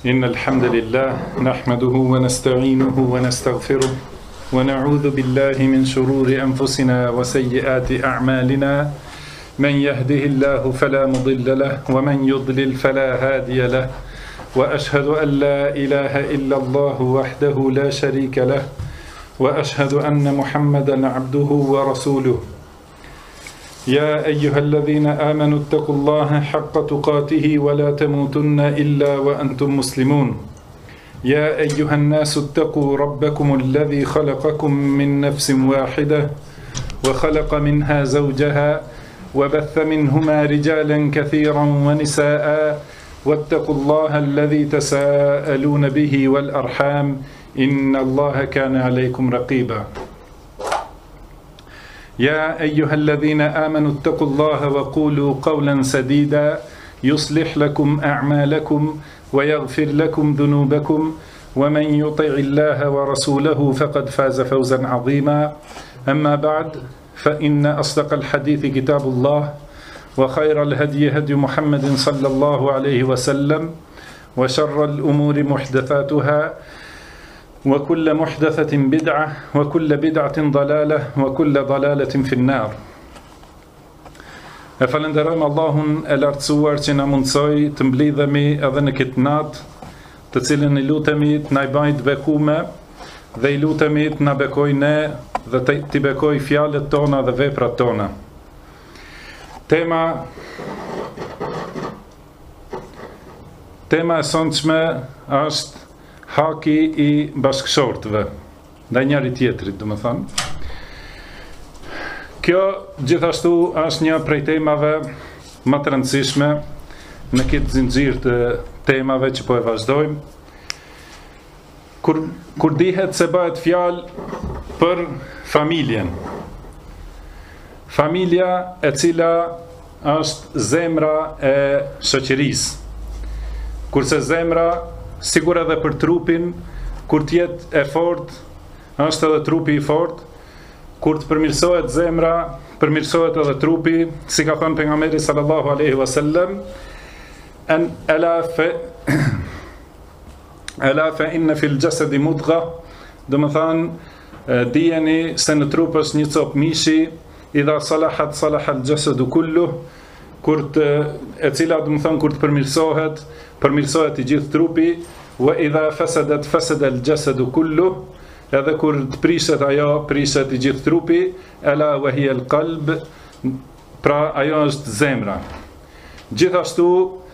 إن الحمد لله نحمده ونستعينه ونستغفره ونعوذ بالله من شرور أنفسنا وسيئات أعمالنا من يهده الله فلا مضل له ومن يضلل فلا هادي له وأشهد أن لا إله إلا الله وحده لا شريك له وأشهد أن محمدا عبده ورسوله يا أيها الذين آمنوا اتقوا الله حق تقاته ولا تموتن إلا وأنتم مسلمون يا أيها الناس اتقوا ربكم الذي خلقكم من نفس واحدة وخلق منها زوجها وبث منهما رجالا كثيرا ونساء واتقوا الله الذي تساءلون به والأرحام إن الله كان عليكم رقيبا يا أيها الذين آمنوا اتقوا الله وقولوا قولا سديدا يصلح لكم أعمالكم ويغفر لكم ذنوبكم ومن يطع الله ورسوله فقد فاز فوزا عظيما أما بعد فإن أصدق الحديث كتاب الله وخير الهدي هدي محمد صلى الله عليه وسلم وشر الأمور محدثاتها وكل محدثة بدعة وكل بدعة ضلالة وكل ضلالة في النار. E falenderojmë Allahun e lartësuar që na mundsoi të mblidhemi edhe në këtë natë, të cilën i lutemi të na bëjë të bekume dhe i lutemi të na bekojë ne dhe të bekojë fjalët tona dhe veprat tona. Tema e sonshme është haki i bashkëshortëve ndaj njëri tjetrit, domethënë. Kjo gjithashtu është një prej temave më të rëndësishme në këtë zinxhir të temave që po e vazhdojmë. Kur dihet se bëhet fjalë për familjen. Familja e cila është zemra e shoqërisë. Kurse zemra, sigur edhe për trupin, kur t'jet e fort, është edhe trupi i fort. Kur të përmirësohet zemra, përmirësohet edhe trupi, si ka thënë pejgamberi sallallahu alaihi wasallam, ala fa inna fil jasadi mudgha, do të thënë dijeni se në trup është një copë mishi, idha salahat salaha al jasadu kulluh, e cila do të thënë kur të përmirësohet i gjithë trupi, wa idha fasadat fasada al jasadu kulluh, edhe kur të prishet ajo, prishet i gjithë trupi, ala wa hiya al qalb, pra ajo është zemra. Gjithashtu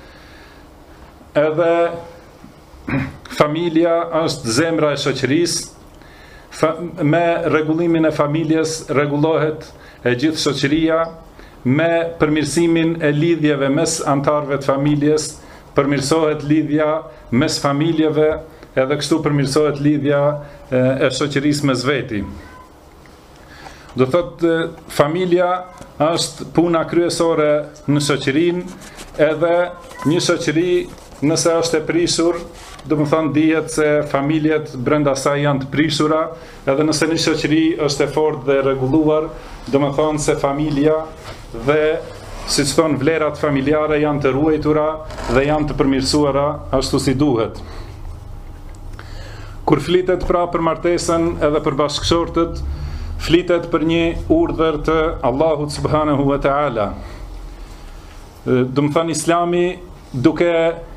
edhe familja është zemra e shoqërisë. Me rregullimin e familjes rregullohet e gjithë shoqëria, me përmirësimin e lidhjeve mes antarëve të familjes përmirësohet lidhja mes familjeve, edhe kështu përmirësohet lidhja e shoqërisë mes veti. Do thotë familja është puna kryesore në shoqërinë, edhe një shoqëri nëse është e prishur, do të thonë dihet se familjet brenda saj janë të prishura, edhe nëse një shoqëri është e fortë dhe rregulluar, do të thonë se familja dhe siç thon vlerat familjare janë të ruajtura dhe janë të përmirësuara ashtu si duhet. Kur flitet pra për martesën edhe për bashkëshortët, flitet për një urdhër të Allahut subhanahu wa ta'ala. Dëmë thënë Islami duke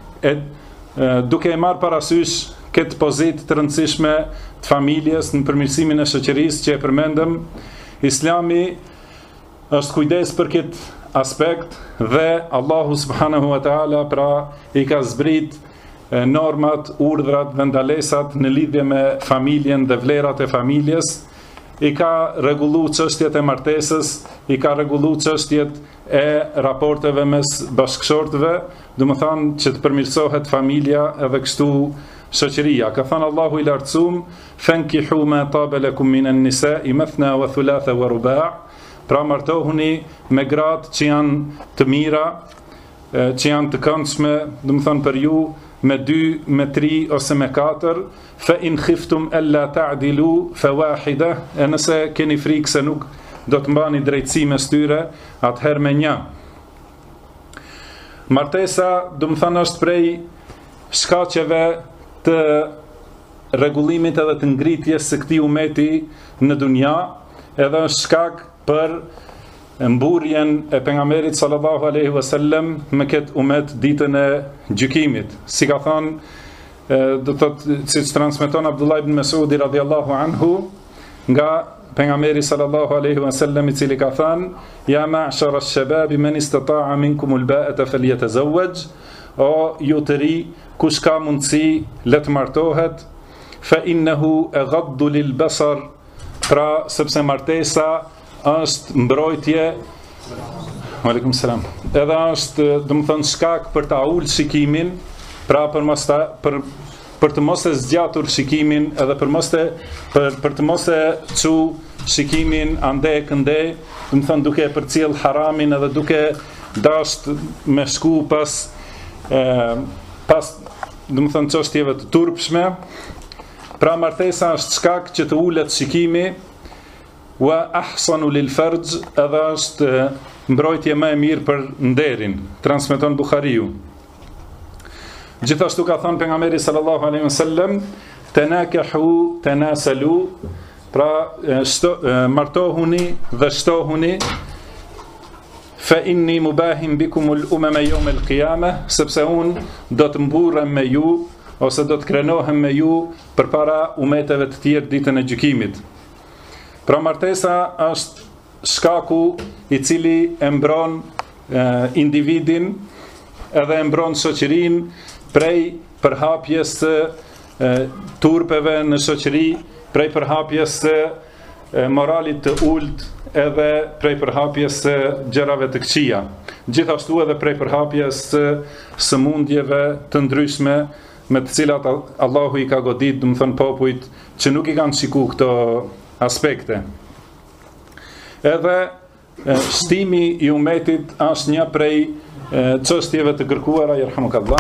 e marrë parasysh këtë pozitë të rëndësishme të familjes në përmirësimin e shoqërisë që e përmendëm, Islami është kujdes për këtë aspekt dhe Allahu subhanahu wa ta'ala pra i ka zbrit normat, urdhrat dhe ndalesat në lidhje me familjen dhe vlerat e familjes, i ka rregullu çështjet e martesës, i ka rregullu çështjet e raporteve mes bashkëshortëve, do të thonë që të përmirësohet familja edhe kështu shoqëria. Ka thënë Allahu i lartësuar, "Fankihu ma taba lakum minan nisa'i mathna wa thulatha wa ruba'", pra martohuni me gratë që janë të mira, që janë të këndshme, do të thonë për ju, me 2, me 3 ose me 4, fa in khiftum alla ta'dilu fa wahida, e nëse keni frikë se nuk do të mbani drejtësi mes tyre, atëherë me një. Martesa, do të thënë, është prej shkaqeve të rregullimit edhe të ngritjes së këtij umeti në dunja, edhe është shkak për mburjen e pejgamberit sallallahu alaihi wasallam me këtë umet ditën e gjykimit. Si ka thënë, do thotë, siç transmeton Abdullah ibn Mesudi radhiyallahu anhu nga pejgamberi sallallahu alaihi wasallam, i cili ka thënë: "Ya ma'shara ash-shabab man istata'a minkum al-ba'ata falyatazawwaj", o ju të ri, kush ka mundësi le të martohet, fa innahu aghaddu lil-basar, pra sepse martesa është mbrojtje, aleikum selam, edhe është, domethënë, shkak për ta ulë shikimin, pra për të mos e zgjatur shikimin, edhe për të mos e çu shikimin ande kënde, domethënë duke përcjell haramin edhe duke dashur me shku pas domethënë çështjeve të turpshme. Pra martesa është shkak që të ulet shikimi, wa ahsanu lil farj, edhe është mbrojtje më e mirë për nderin, transmeton Buhariu. Gjithashtu ka thënë pejgamberi sallallahu alaihi wasallam: "Tanakahu tanasalu", pra martohuni dhe shtohuni, fa inni mubahin bikumul umama yawm al-qiyamah, sepse unë do të mburrem me ju ose do të krenohem me ju përpara umeteve të tjerë ditën e gjykimit. Pra martesa është shkaku i cili e mbron individin edhe e mbron shoqërinë prej përhapjes së turpeve në shoqëri, prej përhapjes së moralit të ulët, edhe prej përhapjes së gjërave të këqija. Gjithashtu edhe prej përhapjes së sëmundjeve të ndryshme me të cilat Allahu i ka godit, do të thënë, popujt që nuk i kanë shikuar këto aspekte. Edhe shtimi i umetit është një prej çështjeve të kërkuara, yerhamukallah.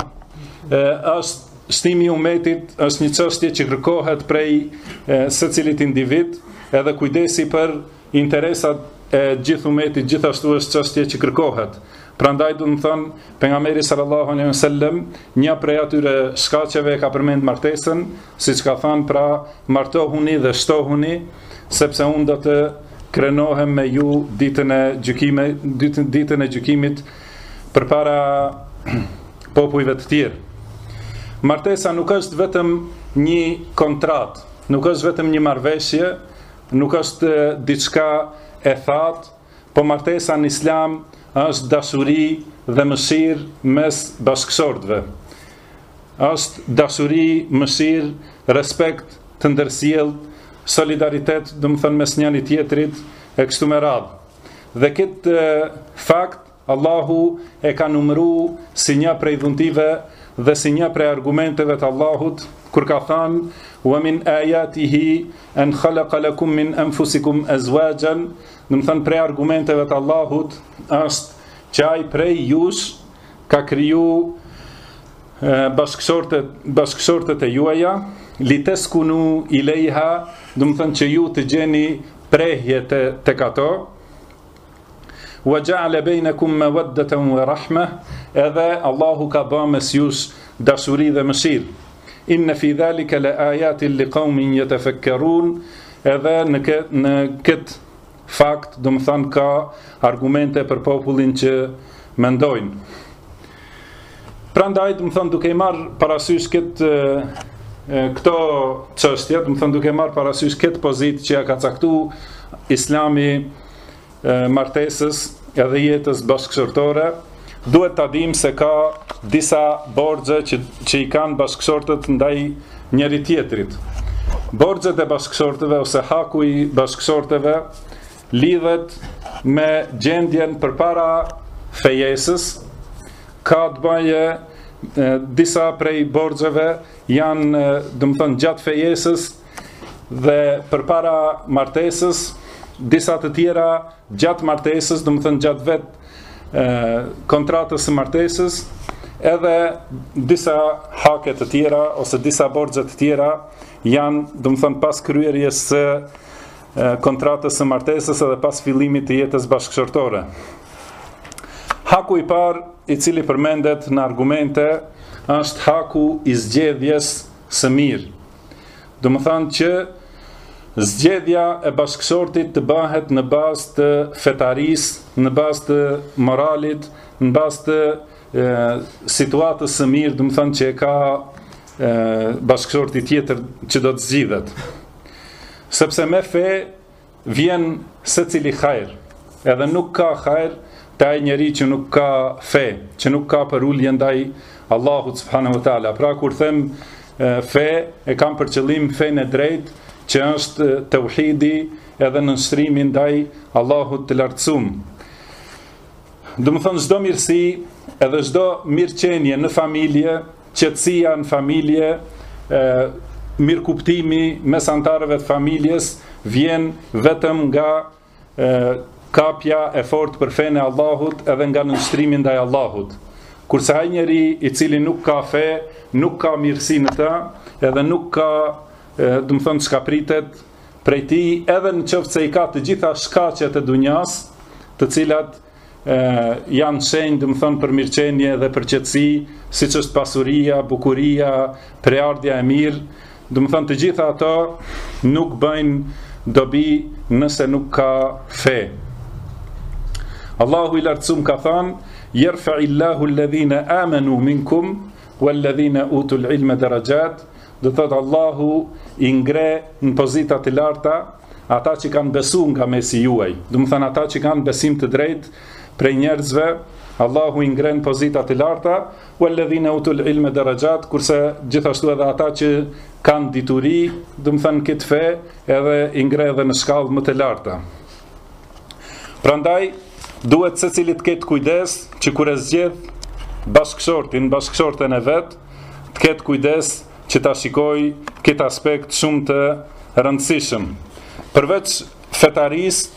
Është shtimi i umetit është një çështje që kërkohet prej secilit individ, edhe kujdesi për interesat e gjithë umetit gjithashtu është çështje që kërkohet. Prandaj do të thënë, pejgamberi sallallahu alaihi wasallam, një prej atyre shkaqeve ka përmend martesën, siç ka thënë, pra martohuni dhe shtohuni, sepse unë do të krenohem me ju ditën e gjykimit përpara popujve të tjerë. Martesa nuk është vetëm një kontratë, nuk është vetëm një marrëveshje, nuk është diçka e thatë, po martesa në Islam është dashuri dhe mëshirë mes bashkëshortëve. Është dashuri, mëshirë, respekt të ndërsjellë, solidaritet, do të thënë, mes njëri tjetrit e kështu me radhë. Dhe këtë fakt Allahu e ka numëruar si një prej dhuntive dhe si një prej argumenteve të Allahut, kur ka thënë: "Wa min ayatihi an khalaqa lakum min anfusikum azwajan", do të thënë, prej argumenteve të Allahut është që ai prej jush ka kriju bashkëshortet e juaja, liteskunu ilejha, do të thënë që ju të gjeni prehje tek ato, wa ja'ala bainakum mawaddatan wa rahma, edhe Allahu ka bërë mes jush dashuri dhe mëshirë. Inna fi dhalika la ayatin liqaumin yatafakkarun, edhe në këtë fakt, do të thënë, ka argumente për popullin që mendojnë. Prandaj, do të thënë, duke i marrë parasysh këto çështje, do të thënë, duke marrë parasysh këtë pozitë që ja ka caktuar Islami martesës edhe jetës bashkëshortore, duhet ta dimë se ka disa borxhe që i kanë bashkëshortët ndaj njëri tjetrit. Borxhet e bashkëshortëve ose haku i bashkëshortëve lidhet me gjendjen përpara fejesës, ka të bëjë disa prej borxheve janë, do të thënë, gjatë fejesës dhe përpara martesës, disa të tjera gjatë martesës, do të thënë gjatë vetë kontratës së martesës, edhe disa hake të tjera ose disa borxhe të tjera janë, do të thënë, pas kryerjes së kontratës së martesës edhe pas fillimit të jetës bashkëshortore. Haku i parë i cili përmendet në argumente është haku i zgjedhjes së mirë. Do më thanë që zgjedhja e bashkëshortit të bëhet në bazë të fetarisë, në bazë të moralit, në bazë të situatës së mirë, do më thanë që e ka bashkëshorti tjetër që do të zgjidhet. Sepse me fe vjen secili hajër, edhe nuk ka hajër te ai njeri që nuk ka fe, që nuk ka përullje ndaj Allahut subhanahu wa taala. Pra kur them fe, e kam për qëllim fenë e drejtë, që është tauhidi edhe nënshtrimi ndaj Allahut të lartësuar. Do të thonë çdo mirësi, edhe çdo mirëqenie në familje, qetësia në familje, mirëkuptimi mes antarëve të familjes vjen vetëm nga kapja e fortë për fenë e Allahut edhe nga nënshtrimi ndaj Allahut. Kurse ai njeri i cili nuk ka fe, nuk ka mirësi në të, edhe nuk ka, do të thonë, çka pritet prej tij, edhe në qoftë se i ka të gjitha shkaqet e dunjas, të cilat janë shenjë, do të thonë, për mirëqenie dhe për qetësi, siç është pasuria, bukuria, preardhja e mirë, do të thonë, të gjitha ato nuk bëjnë dobi nëse nuk ka fe. Allahu i lartësuar ka thënë: "Yerfa'illahu alladhina amanu minkum walladhina utul ilma darajat." Do thotë Allahu i ngre në pozita të larta ata që kanë besuar nga mesi juaj. Do të thonë ata që kanë besim të drejtë prej njerëzve, Allahu i ngre në pozita të larta, walladhina utul ilma darajat, kurse gjithashtu edhe ata që kanë dituri, do të thonë këtë fe, edhe i ngre edhe në shkallë më të larta. Prandaj duhet secili të ketë kujdes që kur e zgjedh bashkëshorten e vet, të ketë kujdes që ta shikoj këtë aspekt shumë të rëndësishëm. Përveç fetarisë,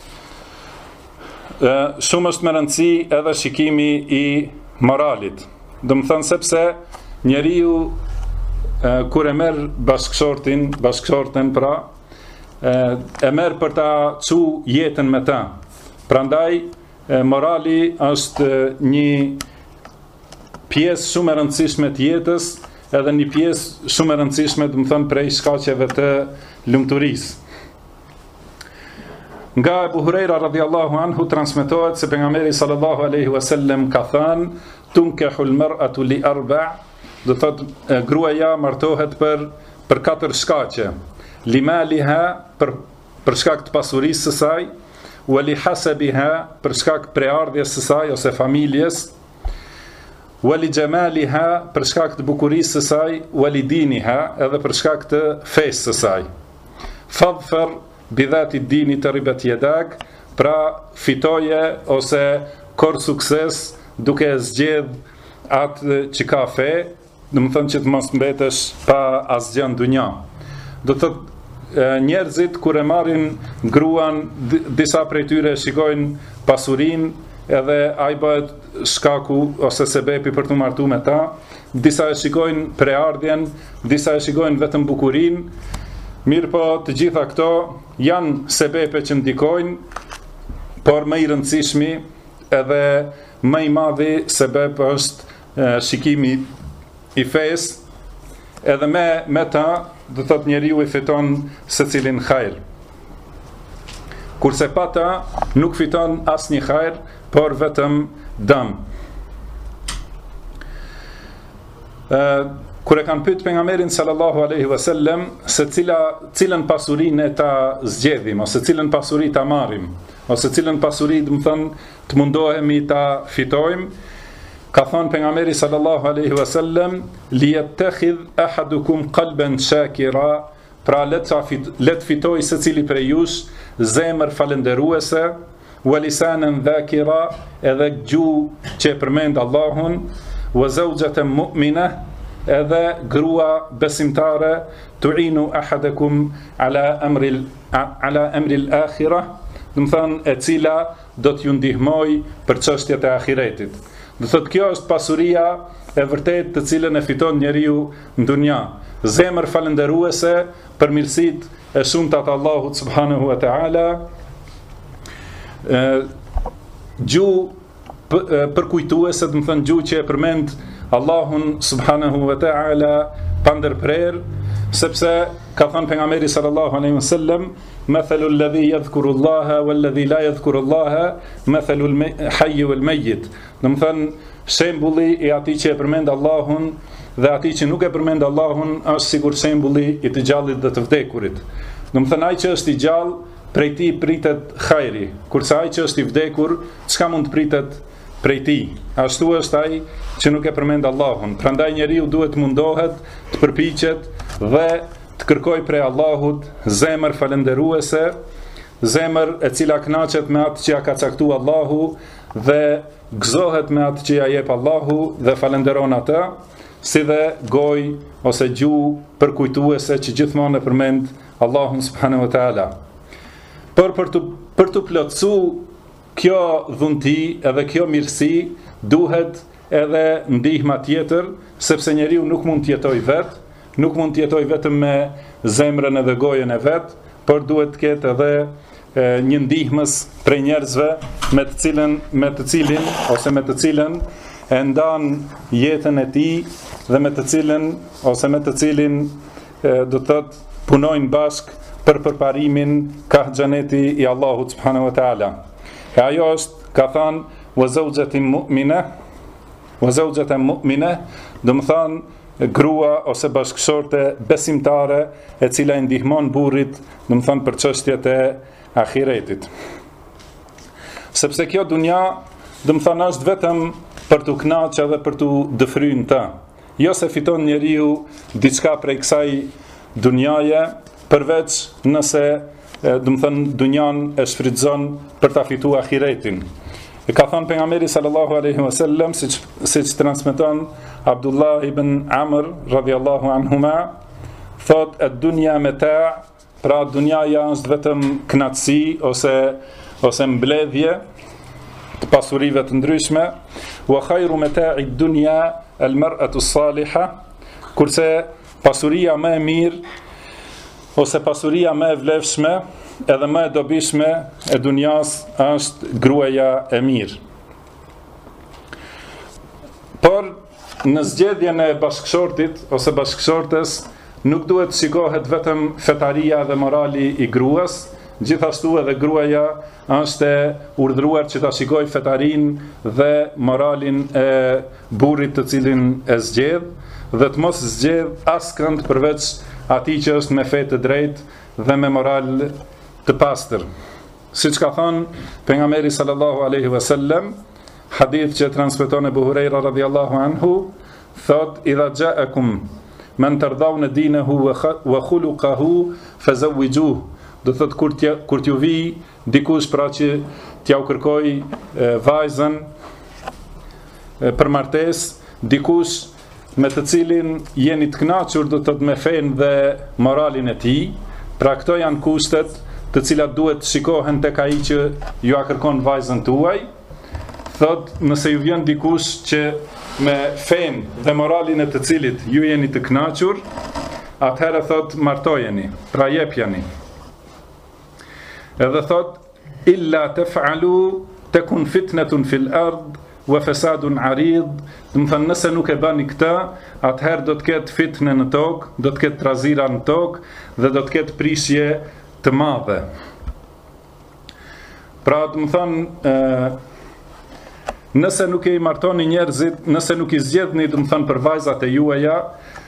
shumë është me rëndësi edhe shikimi i moralit. Do të thënë sepse njeriu kur e merr bashkëshorten pra, e merr për ta çu jetën me ta. Prandaj morali është një pjesë shumë e rëndësishme të jetës, edhe një pjesë shumë e rëndësishme, do të thënë, prej shkaqeve të lumturisë. Nga Abu Huraira radhiyallahu anhu transmetohet se pejgamberi sallallahu alaihi wasallam ka thënë: "Tunkahul mar'atu li arba'", do thotë gruaja martohet për 4 shkaqe: limaliha, për shkak të pasurisë së saj, wa li hasabiha, për shkak preardhjes së saj ose familjes, wa li jamaliha, për shkak të bukurisë së saj, wa li diniha, edhe për shkak të fesë së saj. Fadhfar bidhati dini të ribet jedak, pra fitoje ose kor sukses duke zgjedh atë që ka fe, do të thonë që të mos mbetesh pa asgjë në dunja. Do të thotë njerëzit kur e marrin gruan, disa prej tyre shikojnë pasurinë, edhe ai bëhet shkaku ose sebepi për të martuar me ta, disa e shikojnë preardhjen, disa e shikojnë vetëm bukurinë. Mirë po, të gjitha këto janë sebepe që ndikojnë, por më i rëndësishmi edhe më i madhi sebep është shikimi i fesë, edhe me ta, do të thotë njeriu i fiton secilin hajër. Kurse pa ta, nuk fiton asnjë hajër, por vetëm dëm. Kur e kanë pyet pejgamberin sallallahu alaihi wasallam se cilën pasurinë ta zgjedhim, ose cilën pasuri ta marrim, ose cilën pasuri, do të thonë, të mundohemi ta fitojmë, ka thonë pejgamberi sallallahu alaihi wasallam: "Liyattakhidh ahadukum qalban shakira", pra let fitoj secili prej jush zemër falënderuese, wa lisanan dhakira, edhe gjuhë që e përmend Allahun, wa zawjatan mu'mina, edhe grua besimtare, tu'inu ahadakum ala amri al-akhirah, do të thonë e cila do t'ju ndihmoj për çështjet e ahiretit. Do thotë kjo është pasuria e vërtet të cilën e fiton njeriu në dunja. Zemër falënderuese për mirësitë e shumta të Allahut subhanahu wa taala, gjuhë përkujtuese, do të thonë gjuhë që e përmend Allahun subhanahu wa ta'ala pa ndërprer, sepse ka thënë pejgamberi sallallahu alaihi wasallam, mathalu alladhi yadhkuru Allaha walladhi la yadhkuru Allaha mathalu al-hayy wal-mayyit. Do të thënë shembulli i atij që e përmend Allahun dhe atij që nuk e përmend Allahun është sikur shembulli i të gjallit dhe të vdekurit. Do të thënë ai që është i gjallë, prej tij pritet hajri, kurse ai që është i vdekur, çka mund të pritet prej tij? Ashtu është ai që nuk e përmend Allahun. Prandaj njeriu duhet mundohet të përpiqet dhe të kërkoj prej Allahut zemër falënderuese, zemër e cila kënaqet me atë që ja ka caktuar Allahu dhe gëzohet me atë që ja jep Allahu dhe falënderon atë, si dhe gojë ose gjuhë përkujtuese që gjithmonë e përmend Allahun subhanahu wa taala. Por për të plotësuar kjo dhunti edhe kjo mirësi, duhet edhe ndihma tjetër, sepse njeriu nuk mund të jetojë vetë, nuk mund të jetojë vetëm me zemrën edhe gojën e vet, por duhet të ketë edhe një ndihmës prej njerëzve me të cilin e ndan jetën e tij dhe me të cilin do të thotë punojnë bashkë për përparimin ka xheneti i Allahut subhanahu wa taala. E ajo është, ka thënë, wa zawjatan mu'mina, do të thonë grua ose bashkëshorte besimtare e cila i ndihmon burrit, do të thonë për çështjet e ahiretit. Sepse kjo dunja, do të thonë, është vetëm për të kënaqur dhe për të dëfryrë të. Jo se fiton njeriu diçka prej kësaj dunjaje, përveç nëse do të thënë dunjan e shfrytëzon për ta fituar ahiretin. E ka thënë pejgamberi sallallahu alaihi wasallam, siç transmeton Abdullah ibn Amr radhiyallahu anhuma, thot ad-dunya mata', pra dunjaja është vetëm kënaqësi ose mbledhje të pasurive të ndryshme, wa khayru mata'i ad-dunya al-mar'atu as-salihah, kurse pasuria më e mirë ose pasuria më e vlefshme edhe më e dobishme e dunjas është gruaja e mirë. Por në zgjedhjen e bashkëshortit ose bashkëshortes nuk duhet shikohet vetëm fetaria dhe morali i gruas, gjithashtu edhe gruaja është e urdhëruar që ta shikojë fetarin dhe moralin e burrit të cilin e zgjedh dhe të mos zgjedh askënd përveç atij që është me fe të drejtë dhe me moral të pastër. Siç ka thënë pejgamberi sallallahu alaihi wasallam, hadith që transmeton Abu Huraira radhiyallahu anhu, thot idha ja'akum man tardawna dinahu wa khuluquhu fazawwijuhu. Do thot kur t'ju vi dikush pra që t'ja u kërkoj vajzën për martesë, dikush me të cilin jeni të kënaqur, do të thotë me fen dhe moralin e tij, pra këto janë kushtet të cilat duhet të shikohen tek ai që ju a kërkon vajzën tuaj. Thot, nëse ju vjen dikush që me fen dhe moralin e të cilit ju jeni të kënaqur, atëherë thot martojeni, pra jepjani. Edhe thot, illa taf'alu takun fitnatun fil ard wa fasadun arid, do të thënë nëse nuk e bani këtë, atëherë do të ketë fitnë në tokë, do të ketë trazira në tokë dhe do të ketë prishje të madhe. Pra do të thënë nëse nuk e i martoni njerëzit, nëse nuk i zgjedhni, do të thënë për vajzat e juaja,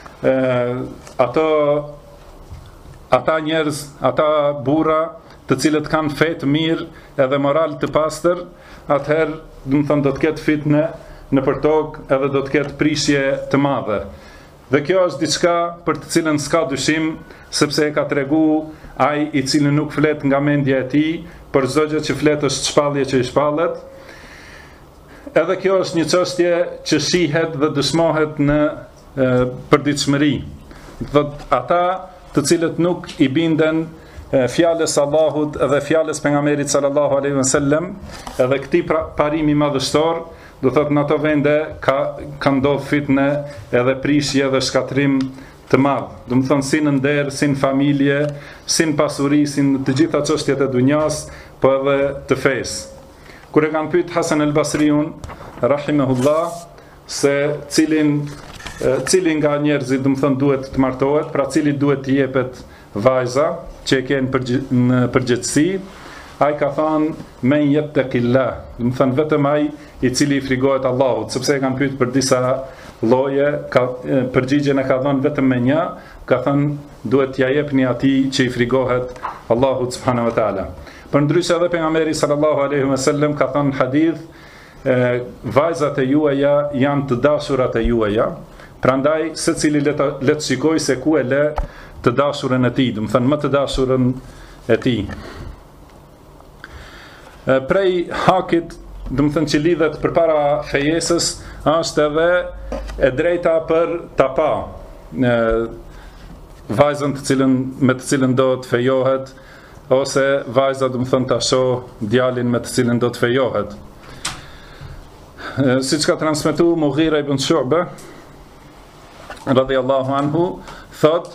ata njerëz, ata burra të cilët kanë fe të mirë edhe moral të pastër, atëherë do të ketë fitne në për tokë edhe do të ketë prishje të madhe. Dhe kjo është diçka për të cilën s'ka dyshim, sepse e ka tregu ai i cili nuk flet nga mendja e tij, për çdo gjë që flet është shpallje që i shpallet. Edhe kjo është një çështje që shihet dhe dëshmohet në përditshmëri. Do ata të cilët nuk i binden fjalës Allahut edhe fjalës pejgamberit sallallahu alaihi wasallam, edhe këtij parimi madhështor, do thotë në ato vende ka ndodhur fitne edhe prishje dhe shkatrim të madh. Do të thonë si në nder, si në familje, si në pasuri, si në të gjitha çështjet e dunjas, po edhe të fesë. Kur e kanë pyet Hasan al-Basriun rahimahullah se cili nga njerëzit duhet të martohet, pra cili duhet të jepet vajza që e kenë në përgjithësi, ai ka thënë men yattaqillah, vetëm ai i cili i frigohet Allahut, sepse e kanë pyetur për disa lloje, përgjigjen e ka dhënë vetëm me një, ka thënë duhet t'ja jepni atij që i frigohet Allahut subhanahu wa taala. Përndryshe edhe pejgamberi sallallahu alaihi wasallam ka thënë hadith, vajzat e juaja janë të dashurat e juaja, prandaj secili le të shikoj se ku e le të dashurën e tij, më të dashurën e tij. Prej hakit, që lidhet përpara fejesës, është edhe e drejta për ta pa vajzën me të cilën do të fejohet, ose vajza ta shoh djalin me të cilën do të fejohet. Siç ka transmetuar Mughira ibn Shu'ba radhiyallahu anhu, thot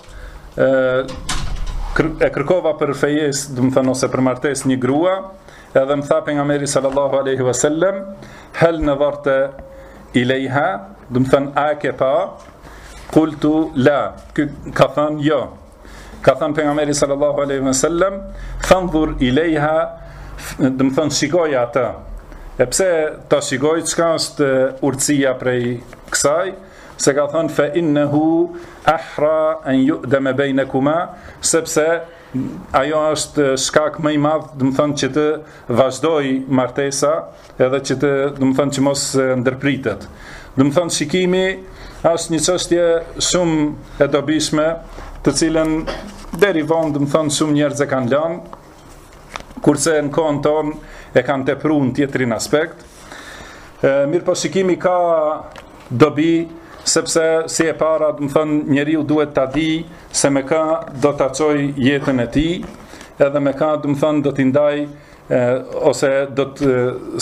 e kërkova për fejes, ose për martes një grua, edhe më tha pejgamberi sallallahu alaihi wasallam, hal nadharta ilayha, a ke pa? Qultu la, ka thënë jo. Ka thënë pejgamberi sallallahu alaihi wasallam, fanzur ilayha, shikoj atë. E pse ta shikoj, çka është urtësia prej kësaj? Se ka thënë fa innahu ahra an yu'dama bainakuma, sepse ajo është shkak më i madh, që të vazhdoj martesa, edhe që që mos ndërpritet. Shikimi është një çështje shumë e dobishme, të cilën deri vonë shumë njerëz e kanë lënë, kurse në kohën tonë e kanë tepruar në tjetrin aspekt. Mirëpo shikimi ka dobi, sepse si e para, njeriu duhet ta di se me ka do ta çoj jetën e tij, edhe me ka do t'i ndaj ose do të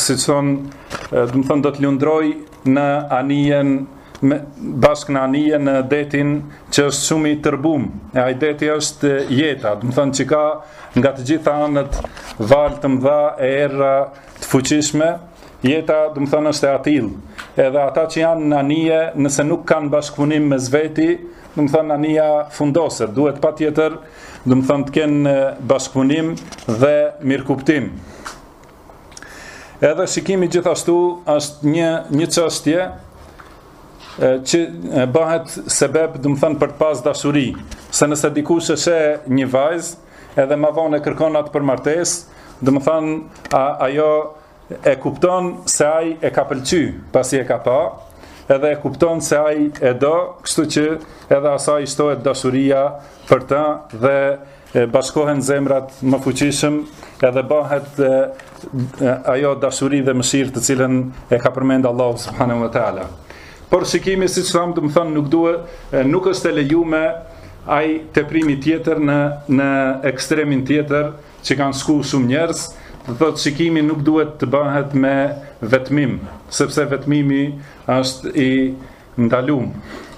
do të lundroj në anijen bashkë në anijen në detin që është shumë i tërbum. Ai deti është jeta, që ka nga të gjitha anët valë të mëdha e erra të fuqishme. Jeta është e atill. Edhe ata që janë në anije, nëse nuk kanë bashkëpunim me zveti, anija fundoset. Duhet patjetër, të kenë bashkëpunim dhe mirëkuptim. Edhe shikimi gjithashtu është një çështje që bëhet sebeb, për të pas dashuri. Se nëse dikush e sheh një vajzë, edhe ma vonë e kërkon atë për martesë, ajo e kupton se ai e ka pëlqy, pasi e ka pa, edhe e kupton se ai e do, kështu që edhe asaj shtohet dashuria për ta dhe bashkohen zemrat më fuqishëm, edhe bëhet ajo dashuri dhe mëshirë të cilën e ka përmend Allahu subhanahu wa taala. Por shikimi, siç tham, nuk është e lejuar ai teprimi tjetër në ekstremin tjetër që kanë shku shumë njerëz. Të thotë shikimi nuk duhet të bëhet me vetmim, sepse vetmimi është i ndaluar.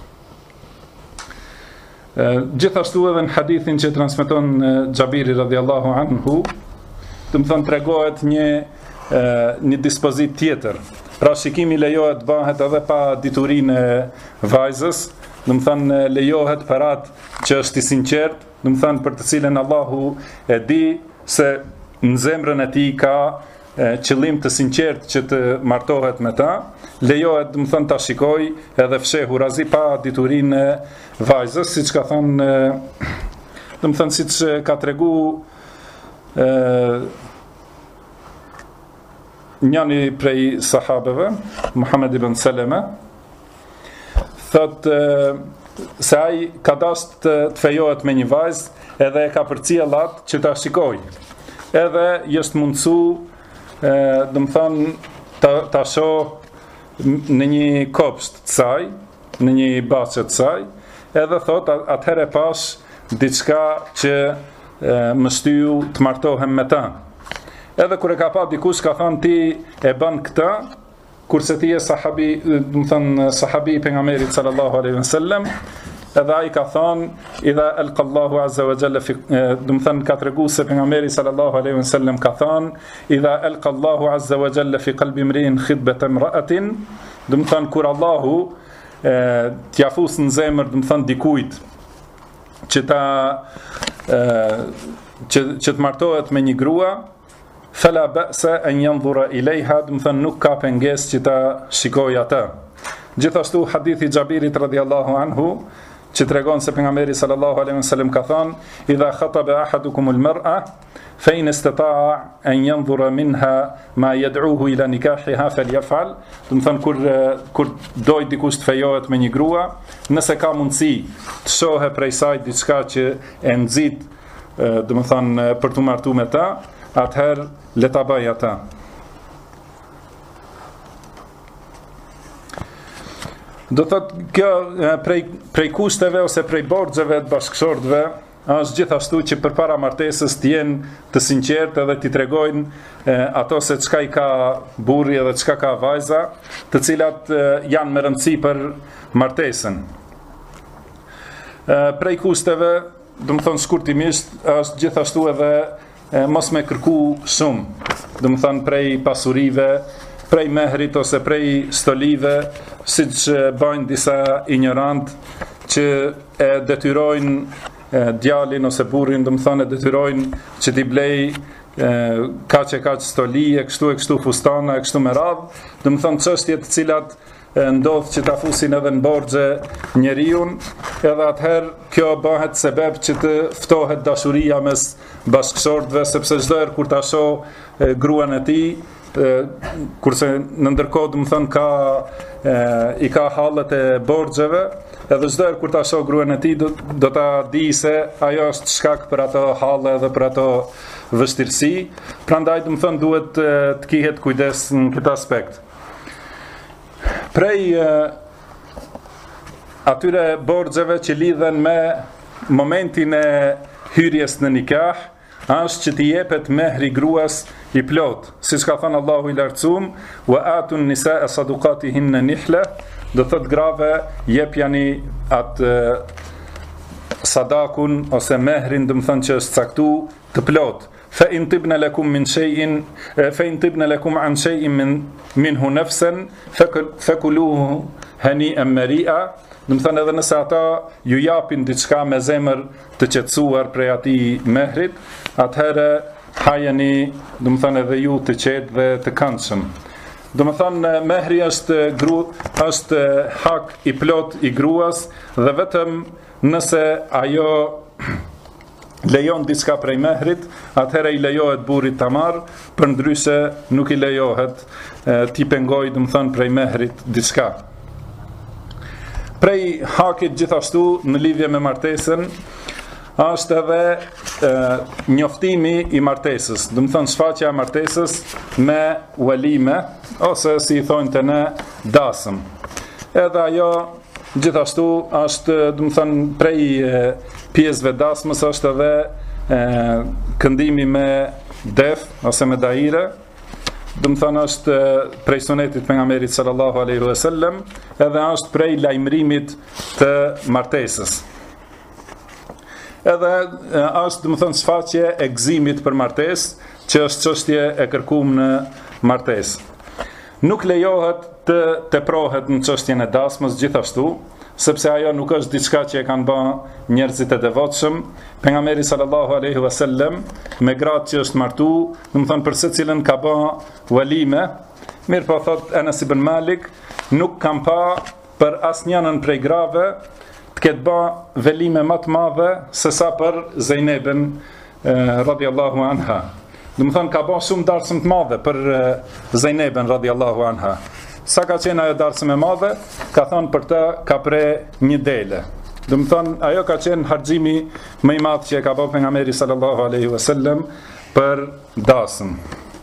Gjithashtu edhe në hadithin që transmeton Xhabiri radhiyallahu anhu, tregohet një dispozit tjetër. Pra shikimi lejohet të bëhet edhe pa diturinë e vajzës, lejohet për atë që është i sinqert, për të cilën Allahu e di se në zemrën e tij ka qëllim të sinqert që të martohet me ta, lejohet ta shikoj edhe fshehu razi pa diturinë e vajzës, siç ka thënë, siç ka tregu njëri prej sahabeve, Muhammed ibn Salama, thotë se ai ka dashur të fejohet me një vajzë edhe e ka përcjell atë që ta shikoj. Edhe jeshtë mundësu, ta shoh në një kopsht të saj, në një baqe të saj, edhe thot, atëhere pash diçka që më shtyu të martohem me ta. Edhe kur e ka pa dikush ka thënë ti e bën këtë, kurse ti e sahabi pejgamberit sallallahu alaihi wasallam, edhe ai ka thënë idha alqa Allahu azza wa jalla fi, ka tregu se pejgamberi sallallahu alaihi wasallam ka thënë idha alqa Allahu azza wa jalla fi qalbi imri'in khidbatan imra'atin do të thënë kur Allahu t'ja fus në zemër, do të thënë dikujt që të martohet me një grua, fala ba'sa an yanzura ilayha, do të thënë nuk ka pengesë që ta shikojë atë. Gjithashtu hadithi Xhabirit radhiyallahu anhu që tregon se pejgamberi sallallahu alaihi wasallam ka thënë: "Idha khataba ahadukum al-mar'a fa in istata'a an yanzura minha ma yad'uhu ila nikahiha falyaf'al." Do të thënë kur doj dikush të fejohet me një grua, nëse ka mundësi të shohë prej saj diçka që e nxit, do të thënë për të martuar me ta, atëherë le ta bëj ata. Do thotë kjo prej kushteve ose prej borxheve të bashkëshortëve është gjithashtu që përpara martesës të jenë të sinqertë edhe t'i tregojnë ato se çka i ka burri edhe çka ka vajza, të cilat janë me rëndësi për martesën. Prej kushteve, do të thonë shkurtimisht, është gjithashtu edhe mos me kërku shumë, do të thonë prej pasurive, prej mehrit ose prej stolive, siç bëjnë disa ignorant që e detyrojnë djalin ose burrin, do të thonë e detyrojnë që t'i blej kaq stoli, e kështu fustana, e kështu me radhë, do të thonë çështje të cilat ndodh që ta fusin edhe në borxhe njeriun, edhe atëherë kjo bëhet sebeb që të ftohet dashuria mes bashkëshortëve, sepse çdo herë kur ta shoh gruan e tij, kurse në ndërkohë do të thonë i ka hallet e borxheve, edhe çdo herë kur ta shoh gruan e tij do ta di se ajo është shkak për ato halle dhe për ato vështirësi, prandaj do të thonë duhet të kihet kujdes në këtë aspekt. Prej atyre borxheve që lidhen me momentin e hyrjes në nikah, është që t'i jepet mehri gruas i plot, siç ka thënë Allahu i lartësuar: "Wa atun nisaa sadaqatihinna nihla", do thot grave jepjani atë sadakun ose mehrin, do të thonë që është caktuar të plot. Fa in tibna lakum an shay'in minhu nafsan fakuluhu hani'an mari'a. Do të thonë edhe nëse ata ju japin diçka me zemër të qetësuar prej atij mehrit, atëherë hajeni, do të thonë edhe ju të qetë dhe të këndshëm. Do të thonë mehri është hak i plot i gruas, dhe vetëm nëse ajo lejon diçka prej mehrit, atëherë i lejohet burrit ta marrë, përndryshe nuk i lejohet t'i pengoj, do të thonë, prej mehrit diçka. Prej hakit gjithashtu në lidhje me martesën është edhe njoftimi i martesës, do të thonë shfaqja e martesës me walime, ose si i thonë të ne dasëm. Edhe ajo gjithashtu është, do të thonë, prej pjesëve dasmës është edhe këndimi me def ose me daire, do të thonë është prej sunetit pejgamberit sallallahu alaihi wasallam, edhe është prej lajmërimit të martesës. Edhe është, do të thonë, shfaqje e gëzimit për martesë, që është çështje e kërkuar në martesë. Nuk lejohet të teprohet në çështjen e dasmës gjithashtu, sepse ajo nuk është diçka që e kanë bërë njerëzit e devotshëm. Pejgamberi sallallahu alaihi wasallam me gratë që është martu, do të thonë për secilën ka bërë walime. Mirë po thot Anas ibn Malik, nuk kam pa për asnjënën prej grave të ketë bërë velime më të madhe se sa për Zejnebën radhiyallahu anha. Do të thonë ka bërë shumë darsëm të madhe për Zejnebën radhiyallahu anha. Sa ka qenë ajo darsëm e madhe, ka thonë për të ka pre një dele. Do të thonë ajo ka qenë harxhimi më i madh që e ka bërë pejgamberi sallallahu alaihi wasallam për dasëm.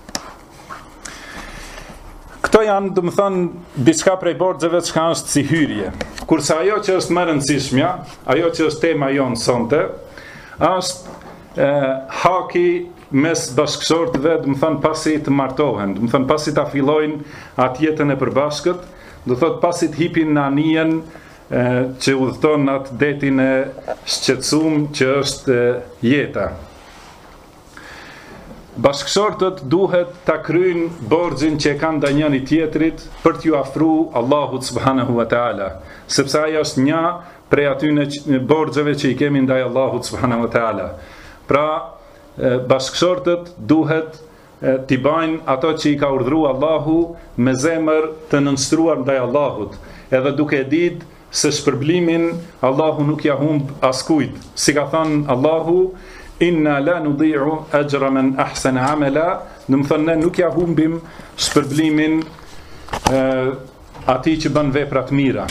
Këto janë, do të thonë, diçka prej borxheve që është si hyrje. Kurse ajo që është më e rëndësishmja, ajo që është tema jonë sonte, është haki mes bashkëshortëve, do të thonë pasi të martohen, do të thonë pasi ta fillojnë atë jetën e përbashkët, do thotë pasi të hipin në anijen që udhëton në atë detin e shqetësuar që është jeta. bashkëshortët duhet ta kryejnë borxhin që e kanë ndaj njëri tjetrit për t'ju afruar Allahut subhanahu wa taala, sepse ajo është një prej atyre borxheve që i kemi ndaj Allahut subhanahu wa taala. Pra, bashkëshortët duhet t'i bajnë ato që i ka urdhëruar Allahu me zemër të nënstruar ndaj Allahut, edhe duke ditë se shpërblimin Allahu nuk ja humb askujt. Si ka thënë Allahu, inna la nudhi'u ajra man ahsana amala, do të thonë ne nuk ja humbim shpërblimin atij që bën vepra të mira.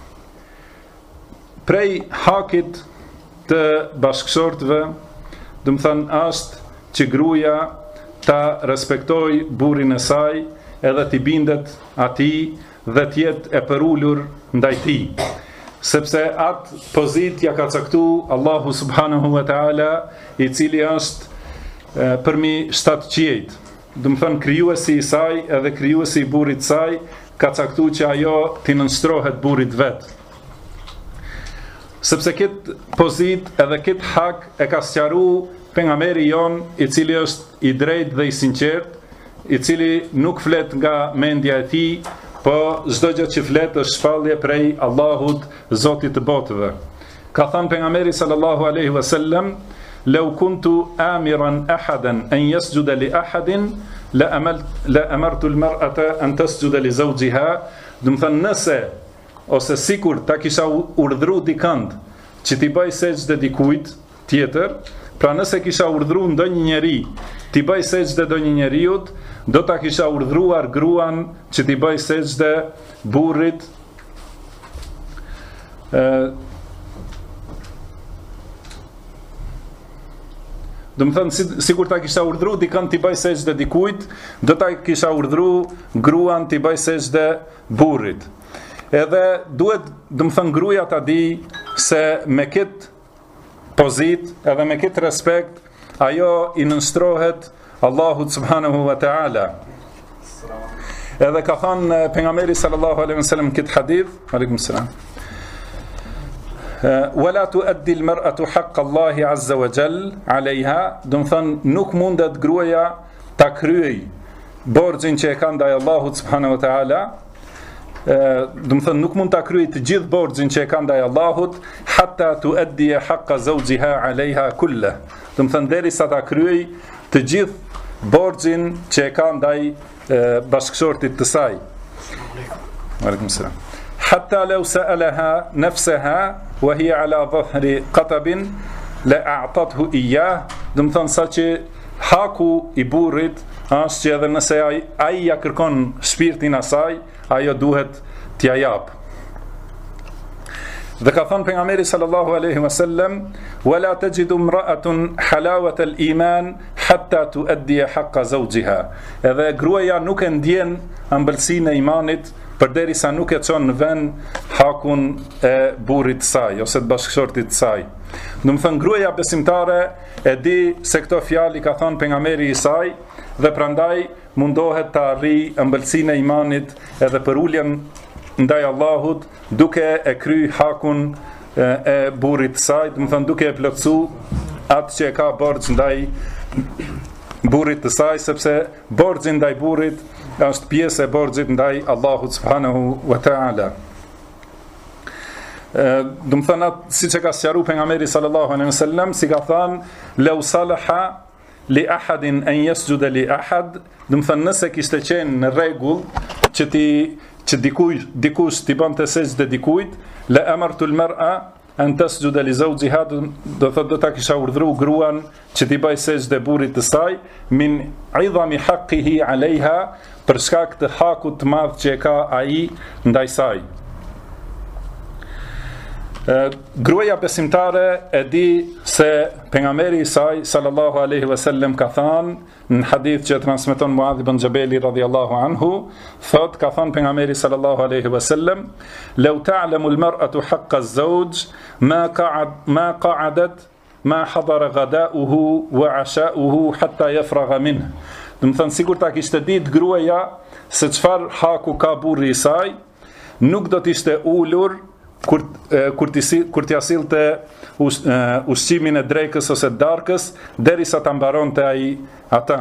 Prej hakit të bashkëshortëve, do të thonë është që gruaja ta respektoj burrin e saj, edhe t'i bindet atij dhe t'jetë e përulur ndaj tij. Sepse atë pozit ja ka caktuar Allahu subhanahu wa taala, i cili është përmi 7 qiejt. Do të thonë krijuesi i saj edhe krijuesi i burrit të saj ka caktuar që ajo t'i nënstrohet burrit vet. Sepse këtë pozit edhe këtë hak e ka sqaruar pejgamberi jon, i cili është i drejtë dhe i sinqert, i cili nuk flet nga mendja e tij, po çdo gjë që flet është shpallje prej Allahut, Zotit të botëve. Ka thënë pejgamberi sallallahu alaihi wasallam, "Law kuntu amiran ahadan an yasjuda li ahadin la amartu al-mar'ata an tasjuda li zawjiha", do të thënë nëse ose sikur ta kisha urdhëruar dikant që t'i bëj sejdë dikujt tjetër, pra nëse kisha urdhëruar ndonjë njeri t'i bëj sejdë ndonjë njeriut, do ta kisha urdhëruar gruan që t'i bëj sejdë burrit. Do të thënë sikur ta kisha urdhëruar dikant t'i bëj sejdë dikujt, do ta kisha urdhëruar gruan t'i bëj sejdë burrit. Edhe duhet, do të thënë, gruaja ta di se me këtë pozit edhe me këtë respekt ajo i nënstrohet Allahut subhanahu wa ta'ala. Edhe ka thënë pejgamberi sallallahu alaihi wasallam këtë hadith, aleikum salam, wala tuaddi al-mar'atu haqq Allahi azza wa jall 'alayha, do të thënë nuk mundet gruaja ta kryej borxhin që e ka ndaj Allahut subhanahu wa ta'ala. Do të thënë nuk mund ta kryej të gjithë borxhin që e ka ndaj Allahut, hatta tuaddi haqqa zawjiha 'alayha kullah. Do të thënë derisa ta kryej të gjithë borxhin që e ka ndaj bashkëshortit të saj. Aleikum salam. Hatta law sa'alaha nafsaha wa hiya 'ala dhahri qatabin la a'tathu iyyah, do të thënë sa që haku i burrit është që edhe nëse ai ja kërkon shpirtin asaj, ajo duhet t'ja jap. Dhe ka thënë pejgamberi sallallahu alaihi wasallam, wala tajidu imra'atun halawat al-iman hatta tuaddi haqqa zawjiha. Edhe gruaja nuk e ndjen ëmbëlsinë e imanit përderisa nuk e çon në vend hakun e burrit të saj ose të bashkëshortit të saj. Do të thënë gruaja besimtare e di se këto fjalë ka thënë pejgamberi i saj dhe prandaj mundohet të arrijë ëmbëlsinë e imanit edhe për uljen ndaj Allahut, duke e kry hakun e burrit të saj, do të thënë duke e plotësuar atë që e ka borxh ndaj burrit të saj, sepse borxhi ndaj burrit është pjesë e borxhit ndaj Allahut subhanahu wa ta'ala. Do të thënë siç e ka sqaruar pejgamberi sallallahu alaihi wasallam, si ka thënë, law salaha li ahadin an yasjuda li ahad, do të thënë nëse kishte qenë në rregull që dikush t'i bante sejdë dikujt, la amartu al-mar'a an tasjuda li zawjiha, do thotë do ta kisha urdhëruar gruan që t'i bëj sejdë burrit të saj, min 'idhami haqqihi 'alayha, për shkak të hakut të madh që e ka ai ndaj saj. Gruaja besimtare e di se pejgamberi i saj sallallahu alaihi wasallam ka thënë në hadith që transmeton Muadh ibn Jabeli radhiyallahu anhu, thot ka thënë pejgamberi sallallahu alaihi wasallam, law ta'lamu al-mar'atu haqqa az-zawj ma qa'adat ma hadara ghada'uhu wa 'asha'uhu hatta yafragha minhu. Do të thënë sikur ta kishte ditë gruaja se çfarë haku ka burri i saj, nuk do të ishte ulur kur t'ja sillte ushqimin e drekës ose darkës, derisa ta mbaronte ai ata.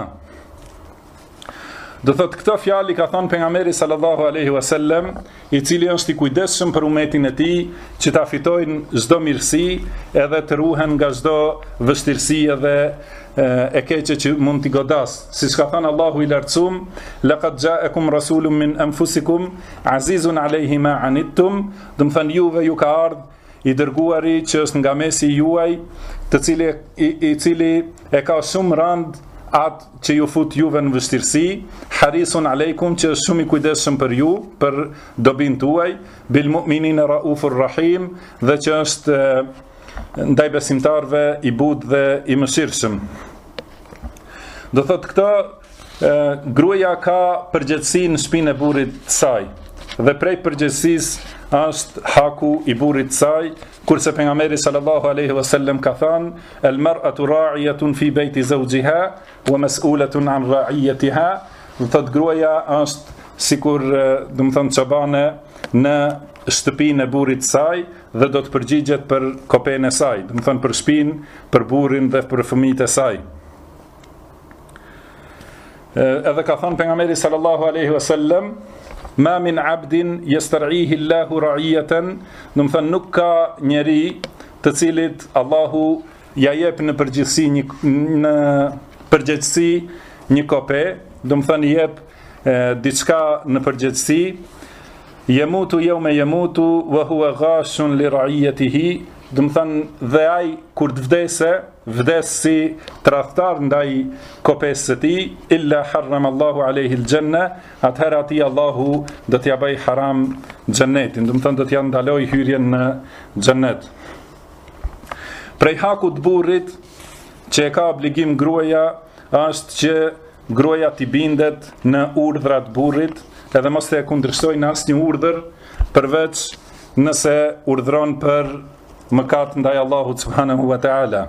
Do thot këtë fjalë ka thënë pejgamberi sallallahu alaihi wasallam, i cili është i kujdesshëm për umetin e tij, që ta fitojnë çdo mirësi, edhe të ruhen nga çdo vështirësi edhe e keqe që mund t'i godas. Siç ka thënë Allahu i lartësuar, laqad ja'akum rasulun min anfusikum azizun alayhi ma anittum, do të thënë juve ju ka ardhur i dërguari që është nga mesi juaj, i cili e ka shumë rand atë që ju fut juve në vështirësi, harisun alejkum, që është shumë i kujdesshëm për ju, për dobin tuaj, bil mu'minina raufur rahim, dhe që është ndaj besimtarve i butë dhe i mëshirshëm. Do thot këto, gruaja ka përgjegjësi në shtëpinë e burrit të saj, dhe prej përgjegjësisë është haku i burrit të saj, kurse pejgamberi sallallahu alaihi wasallam ka thënë: "El mar'atu ra'iyatun fi bayti zawjiha wa mas'ulatun 'an ra'iyatiha." Do thot gruaja është sikur, do të thonë, çobane në shtëpinë e burrit të saj dhe do të përgjigjet për kopen e saj, do të thonë për shtëpinë, për burrin dhe për fëmijët e saj. Edhe ka thënë pejgamberi sallallahu alaihi wasallam: "Ma min abdin yastar'ihi Allahu ra'iyatan", do të thënë nuk ka njeri të cilit Allahu ja jep në përgjegjësi një kope, do të thënë jep diçka në përgjegjësi, yemutu yawma yemutu wa huwa ghashun li ra'iyatihi, do të thënë dhe ai kur të vdes si tradhtar ndaj kopesë së tij, illa harrama Allahu alayhi al-janna, atëherë ati Allahu do t'ja bëj haram xhennetin, do të thënë do t'ja ndaloj hyrjen në xhennet. Prej hakut të burrit që e ka obligim gruaja është që gruaja t'i bindet në urdhrat burrit, edhe mos të e kundërshtojë në asnjë urdhër, përveç nëse urdhron për mëkat ndaj Allahut subhanahu wa ta'ala.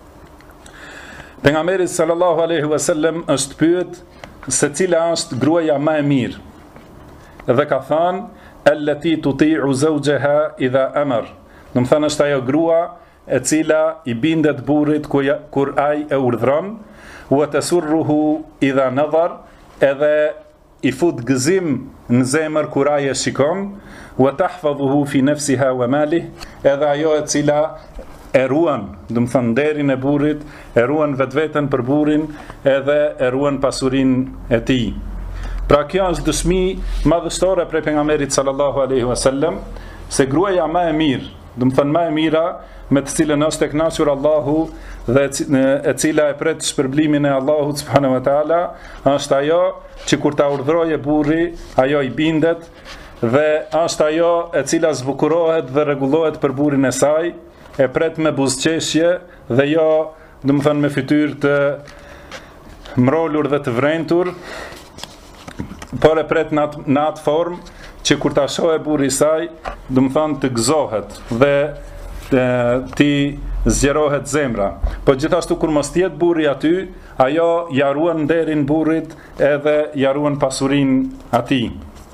Pejgamberi sallallahu alaihi wasallam është pyet se cila është gruaja më e mirë. Dhe ka thënë: "Allati tuti'u zawjaha idha amar." Do të thënë është ajo grua e cila i bindet burrit kur ai e urdhron, wa tasurruhu idha nadhar, edhe i fut gëzim në zemër kur ai e shikon, wa tahfazuhu fi nafsiha wa malih, edhe ajo e cila e ruan, do të thënë nderin e burrit, e ruan vetveten për burrin, edhe e ruan pasurinë e tij. Pra kjo është dëshmi madhështore prej pejgamberit sallallahu alaihi wasallam se gruaja më e mirë, do të thënë më e mira me të cilën është e kënaqur Allahu dhe e cila e pret shpërblimin e Allahut subhanahu wa taala, është ajo që kur ta urdhroje burri, ajo i bindet, dhe është ajo e cila zbukurohet dhe rregullohet për burrin e saj, e pret me buzëqeshje dhe jo, do të thënë, me fytyrë të mrolur dhe të vrentur, por e pret në atë formë që kur ta shohë burri i saj, do të thënë, të gëzohet dhe ti zgjerohet zemra. Po gjithashtu kur mos tjetë burri aty, ajo ja ruan nderin burrit edhe ja ruan pasurinë atij.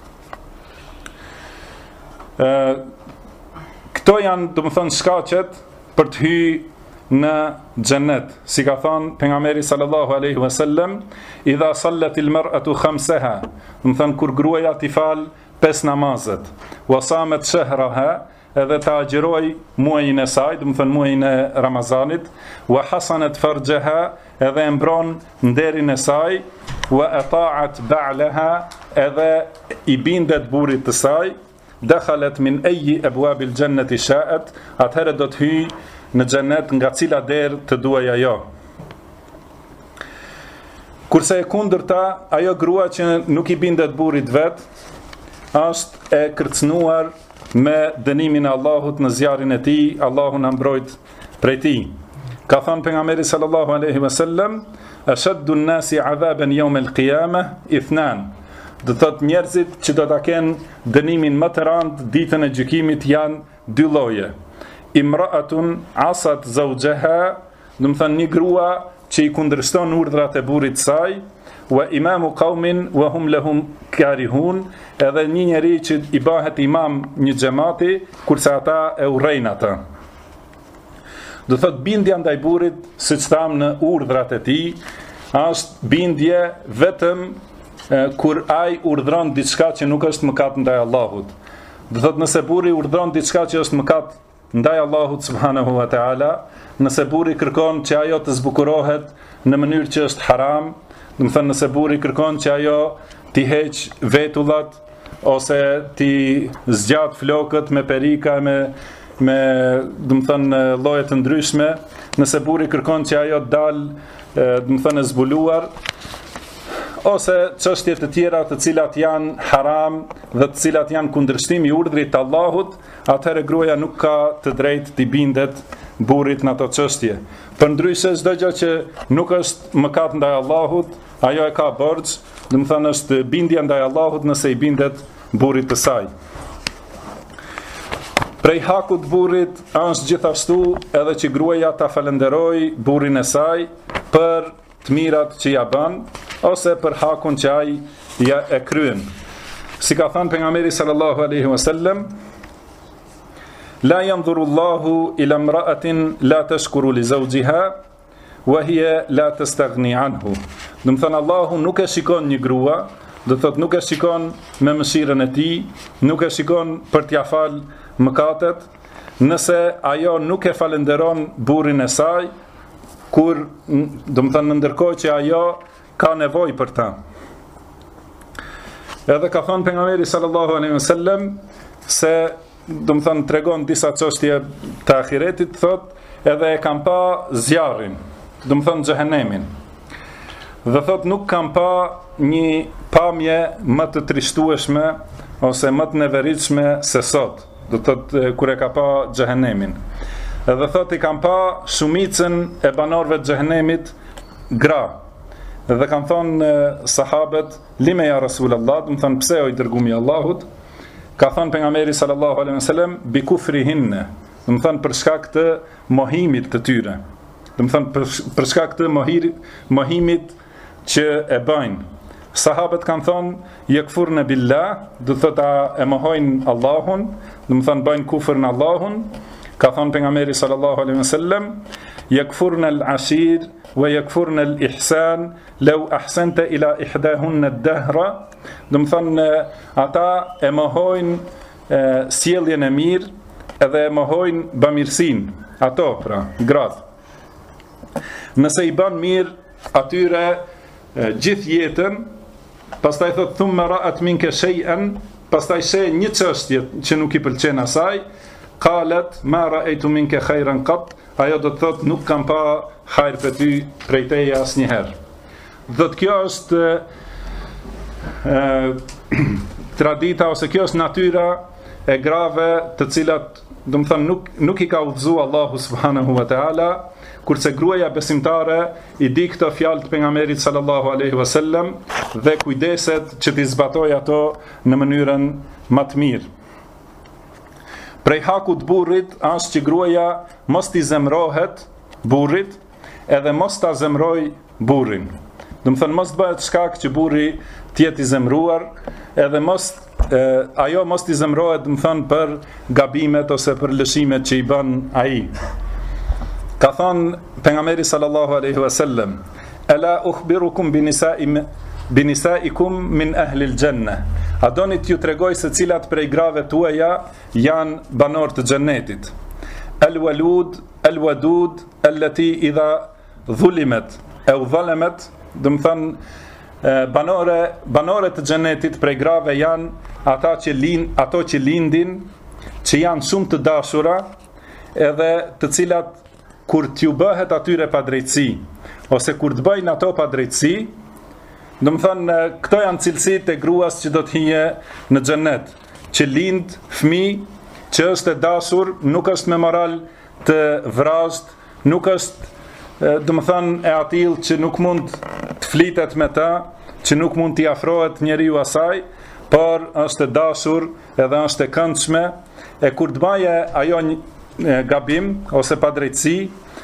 Këto janë, do të thënë, shkaqet për të hyrë në xhennet. Si ka thënë pejgamberi sallallahu alaihi wasallam: "Idha sallatil mar'atu khamsaha", do të thënë kur gruaja t'i fal 5 namazet, wa samet shahraha, edhe ta agjëroj muajin e saj, do të thënë muajin e Ramazanit, wa hasanat farjaha, edhe e mbron nderin e saj, wa ata'at ba'laha, edhe i bindet burrit të saj, dakhalet min ayyi abwabil jannati sha'at, atëherë do të hyjë në xhennet nga cila derë të duaj ajo. Kurse e kundërta, ajo grua që nuk i bindet burrit vet, është e kërcënuar me dënimin e Allahut në zjarrin e tij, Allahu na mbrojt prej tij. Ka thënë pejgamberi sallallahu alaihi wasallam: "Ashaddu an-nasi 'adhaban yawm al-qiyamah ithnan." Do thot njerëzit që do ta kenë dënimin më të rëndë ditën e gjykimit janë 2 lloje. Imra'atun asat zawjaha, do të thënë një grua që i kundërshton urdhrat e burrit të saj, wa imamu qaumin wa hum lahum karihun, edhe një njeri që i bëhet imam një xhamati kurse ata e urrejnë ata. Do thot bindja ndaj burrit, siç tham në urdhrat e tij, është bindje vetëm kur ai urdhron diçka që nuk është mëkat ndaj Allahut. Do thot nëse burri urdhron diçka që është mëkat ndaj Allahut subhanahu wa taala, nëse burri kërkon që ajo të zbukurohet në mënyrë që është haram, do të thënë nëse burri kërkon që ajo t'i heq vetullat ose t'i zgjat flokët me perika me do të thënë lloje të ndryshme, nëse burri kërkon që ajo të dalë do të thënë e zbuluar, ose çështje të tjera të cilat janë haram dhe të cilat janë kundërshtim i urdhrit të Allahut, atëherë gruaja nuk ka të drejtë t'i bindet burrit në ato çështje. Përndryshe çdo gjë që nuk është mëkat ndaj Allahut, ajo e ka borxh, do të thënë është bindja ndaj Allahut nëse i bindet burrit të saj. Prej hakut burrit është gjithashtu edhe që gruaja ta falenderoj burrin e saj për të mirat që ja bën ose për hakun që ai ja e kryen. Si ka thënë pejgamberi sallallahu alaihi wasallam, la yanzuru Allahu ila imra'atin la tashkuru li zawjiha wa hiya la tastaghni anhu. Do të thënë Allahu nuk e shikon një grua, do thotë nuk e shikon me mëshirën e tij, nuk e shikon për t'ia fal mëkatet, nëse ajo nuk e falenderon burrin e saj, kur do të thënë ndërkohë që ajo ka nevojë për ta. Edhe ka thënë pejgamberi sallallahu alaihi wasallam se do të thënë tregon disa çështje të ahiretit, thotë edhe e kam pa zjarrin, do të thënë xhehenemin. Dhe thotë nuk kam pa një pamje më të trishtueshme ose më të neveritshme se sot, do thotë kur e ka pa xhehenemin. Edhe thotë i kam pa shumicën e banorëve të xhehenemit gra. Dhe kanë thonë sahabët, lime ja Rasulallah, do të thonë pse o i dërgumi i Allahut, ka thënë pejgamberi sallallahu alaihi wasallam bi kufrihinne, do të thonë për shkak të mohimit të tyre. Do të thonë për shkak të mohimit që e bëjnë. Sahabët kanë thonë yakfurna billah, do thotë e mohojnë Allahun, do të thonë bëjnë kufër në Allahun. Ka thonë pejgamberi sallallahu alaihi wasallam, yakfurna al-ashir wa yakfurna al-ihsan law ahsanta ila ihdahunna ad-dahra. Do të thonë ata e mohojnë sjelljen e mirë edhe e mohojnë bamirësinë, ato pra, gratë. Nëse i bën mirë atyre gjithë jetën, pastaj thot thumma ra'at minka shay'an, pastaj sheh një çështje që nuk i pëlqen asaj, qalet ma ra'aytu minka khairan qat, ajo do të thot nuk kam pa hajër për ty prej teje asnjëherë. Dhe kjo është tradita ose kjo është natyra e grave të cilat do të thënë nuk i ka udhëzuar Allahu subhanahu wa taala, kurse gruaja besimtare i di këto fjalë të pejgamberit sallallahu alaihi wasallam dhe kujdeset që t'i zbatojë ato në mënyrën më të mirë. Prej hakut burrit është që gruaja mos t'i zemrohet burrit edhe mos ta zemroj burrin. Do të thënë mos bëhet shkak që burri të jetë i zemruar, edhe ajo mos t'i zemrohet, do të thënë për gabimet ose për lëshimet që i bën ai. Ka thënë pejgamberi sallallahu alaihi wasallam, ala ukhbirukum bi nisaikum min ahli al-janna. A doni t'ju tregoj se cilat prej grave tuaja janë banor të xhennetit. Al-walud, al-wadud, allati idha dhulimet au zalamet, do të thënë banore të xhenetit prej grave janë ato që lindin, që janë shumë të dashura, edhe të cilat kur t'ju bëhet atyre pa drejtësi, ose kur të bëjnë ato pa drejtësi, do të thënë këto janë cilësitë e gruas që do të hije në xhenet, që lind fëmijë që është e dashur, nuk është me moral të vrazhd, nuk është do të thënë e atill që nuk mund të flitet me ta, që nuk mund t'i afrohet njeriu asaj, por është e dashur edhe është e këndshme, e kur të baje ajo një gabim ose padrejtësi,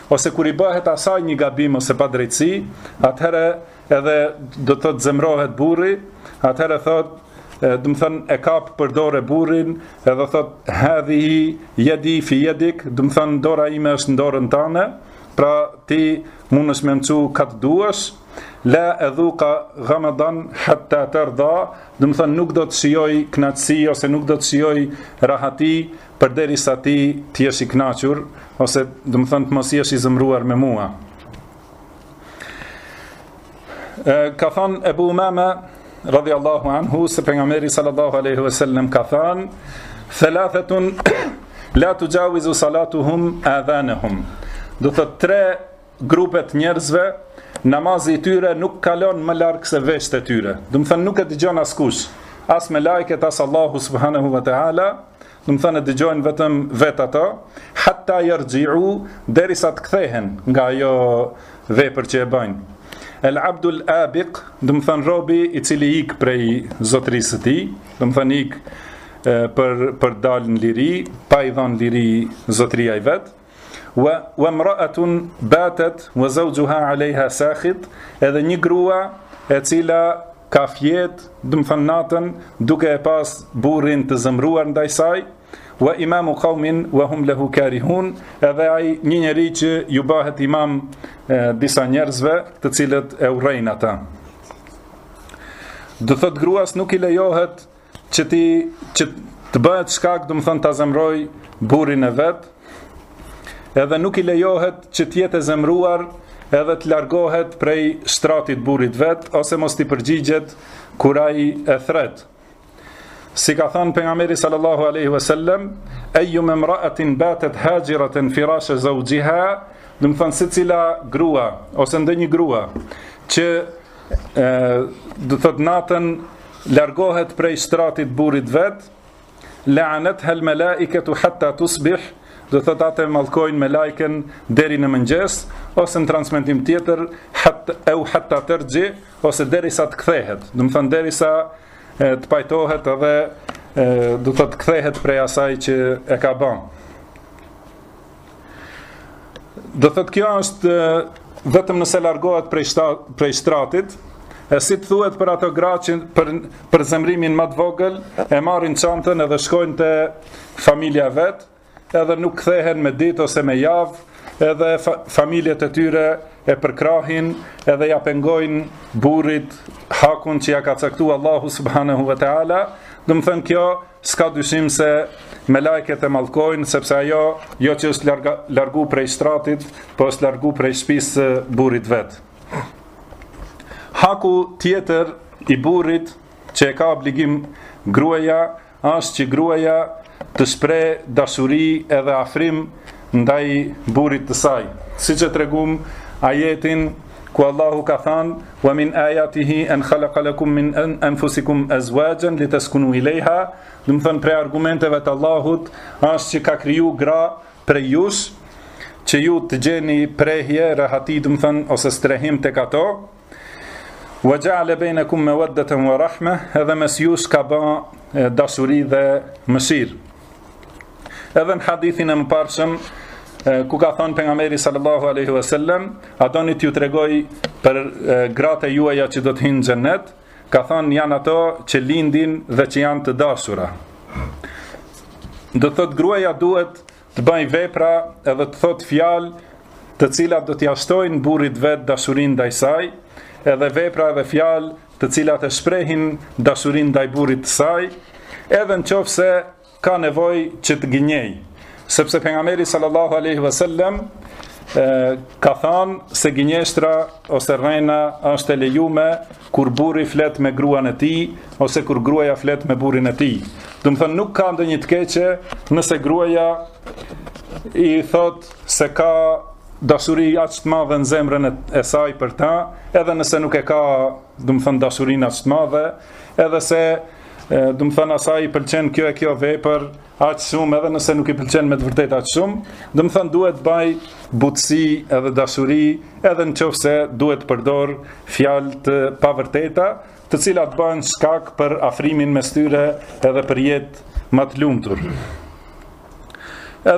ose kur I bëhet asaj një gabim ose padrejtësi, atëherë edhe do të thotë zemrohet burri, atëherë thotë, do të thënë e kap për dorë burrin, edhe thotë hadhihi yadi fi yadik, do të thënë dora ime është në dorën tënde, pra ti mundesh me mësu ka të duash, la edhuka ghamadan hatta tarda, do të thënë nuk do të shijoj kënaqësi ose nuk do të shijoj rahati përderisa ti të jesh I kënaqur, ose do të thënë të mos jesh I zemruar me mua. Ka thënë Ebu Umame radhiyallahu anhu se pejgamberi sallallahu alaihi wasallam ka thënë thalathatun la tujawizu salatuhum adhanahum. Do të tre grupet njerëzve namazi I tyre nuk kalon më larg se veshët e tyre. Do të thënë nuk e dëgjon askush, as me lajket as Allahu subhanahu wa taala. Do të thënë dëgjojnë vetëm vet ato, hatta yarji'u derisa të kthehen nga ajo vepër që e bëjnë. El abdul abiq, do të thënë robi I cili ik prej zotërisë së tij, do të thënë ik për dalë në liri, pa I dhënë liri zotëria I vet. Wa imra'atun batat wa zawjuha 'alayha sakhit, edhe një grua e cila ka fjet, do të thënë natën, duke e pas burrin të zemruar ndaj saj. Wa imamu qaumin wa hum lahu karihun, edhe ai një njeri që ju bëhet imam disa njerëzve të cilët e urrejnë ata. Do thot gruas nuk I lejohet që të bëhet shkak, do të thënë ta zemroj burrin e vet, edhe nuk I lejohet që të jetë e zemruar edhe të largohet prej shtratit burrit vet, ose mos t'i përgjigjet kur ai e thret. Si ka thënë pejgamberi sallallahu alaihi wasallam, ayyuma imra'atin batat hajiratan firash zawjiha, do të thënë secila grua ose ndonjë grua që do thot natën largohet prej shtratit burrit vet, la'anatha al-malaikatu hatta tusbih, do thot atë mallkojnë me lajken deri në mëngjes, ose në transmetim tjetër hatta tarji, ose derisa të kthehet, do të thënë derisa të pajtohet edhe do të kthehet prej asaj që e ka bën. Do thot kjo është vetëm nëse largohet prej shtratit, e si të thuhet për ato gra që për zemrimin më të vogël e marrin çantën edhe shkojnë te familja vet, edhe nuk kthehen me ditë ose me javë, edhe familjet e tyre e përkrahin edhe ja pengojnë burrit hakun që ja ka caktuar Allahu subhanahu wa taala. Do të thënë kjo s'ka dyshim se me lajket e mallkojnë, sepse ajo jo që është largu prej shtratit, po është largu prej shtëpisë së burrit vet. Haku tjetër I burrit që e ka obligim gruaja është që gruaja të shpreh dashuri edhe afrim ndaj burrit të saj. Siç e tregum ajetin ku Allahu ka thënë: "Wa min ayatihi an khalaqa lakum min anfusikum azwajan litaskunu ilayha", do të thënë prej argumenteve të Allahut është që ka kriju gra prej jush, që ju të gjeni prehje, rahati, do të thënë ose strehim tek ato. Wa ja'ala bainakum mawaddatan wa rahma, edhe mes jush ka bën dashuri dhe mëshirë. Edhe në hadithin e mëparshëm, ku ka thënë pejgamberi sallallahu alaihi wasallam, a doni t'ju tregoj për gratë juaja që do të hyjnë në xhennet, ka thënë janë ato që lindin dhe që janë të dashura. Do thot gruaja duhet të bëjë vepra edhe të thot fjalë të cilat do t'ia shtojnë burrit vet dashurinë ndaj saj, edhe vepra edhe fjalë të cilat e shprehin dashurinë ndaj burrit të saj, edhe nëse ka nevojë që të gënjej, sepse pejgamberi sallallahu alaihi wasallam ka thënë se gënjeshtra ose rrena është e lejuar kur burri flet me gruan e tij ose kur gruaja flet me burrin e tij. Do të thënë nuk ka ndonjë të keqe nëse gruaja I thot se ka dashuri aq të madhe në zemrën e saj për ta, edhe nëse nuk e ka, do të thënë dashurinë aq të madhe, edhe se do të thënë asaj I pëlqen kjo e kjo vepër aq shumë, edhe nëse nuk I pëlqen me të vërtetë aq shumë, do të thënë duhet bëj butësi edhe dashuri, edhe nëse duhet përdor fjalë të pavërteta, të cilat bëhen shkak për afrimin mes tyre edhe për jetë më të lumtur. Edhe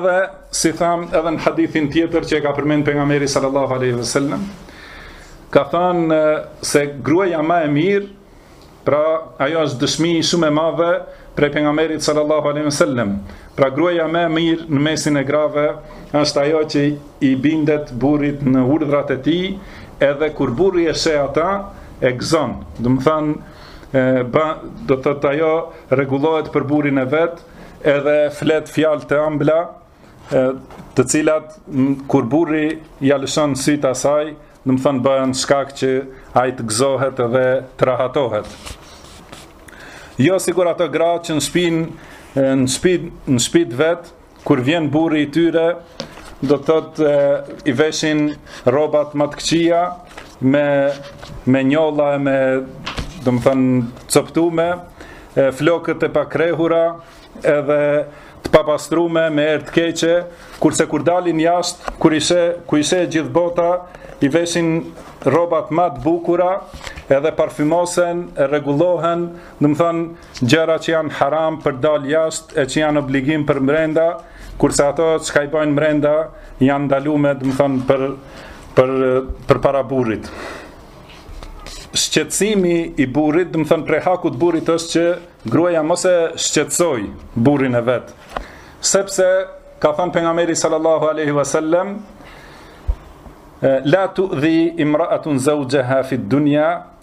si tham edhe në hadithin tjetër që e ka përmend pejgamberi sallallahu alaihi wasallam, ka thënë se gruaja më e mirë, pra ajo është dëshmi shumë e madhe prej pejgamberit sallallahu alaihi wasallam. Pra gruaja më e mirë në mesin e grave është ajo që i bindet burrit në urdhrat e tij, edhe kur burri e sheh ata e gëzon. Do të thënë do të thotë ajo rregullohet për burrin e vet, edhe flet fjalë të ëmbla, të cilat kur burri ja lëshon sytë asaj, do të thënë bëhen shkak që ai të gëzohet edhe të rahatohet. Jo sigur ato gra që në shtëpi vet, kur vjen burri i tyre, do të thotë i veshin rrobat më të këqija me njolla e me, do të thënë, coptume, flokët e pakrehura, edhe të papastrume me erë të keqe, kurse kur dalin jashtë, ku ishe gjithë bota, i veshin rrobat më të bukura, edhe parfymosen, e rregullohen, do të thënë gjëra që janë haram për dal jashtë e që janë obligim për brenda, kurse ato çka i bëjnë brenda janë ndaluar, do të thënë për para burrit. Shqetësimi i burrit, do të thënë prej hakut burrit është që gruaja mos e shqetësoj burrin e vet. Sepse ka thënë pejgamberi sallallahu alaihi wasallam, la tu'dhi imra'atun zawjaha fi dunya,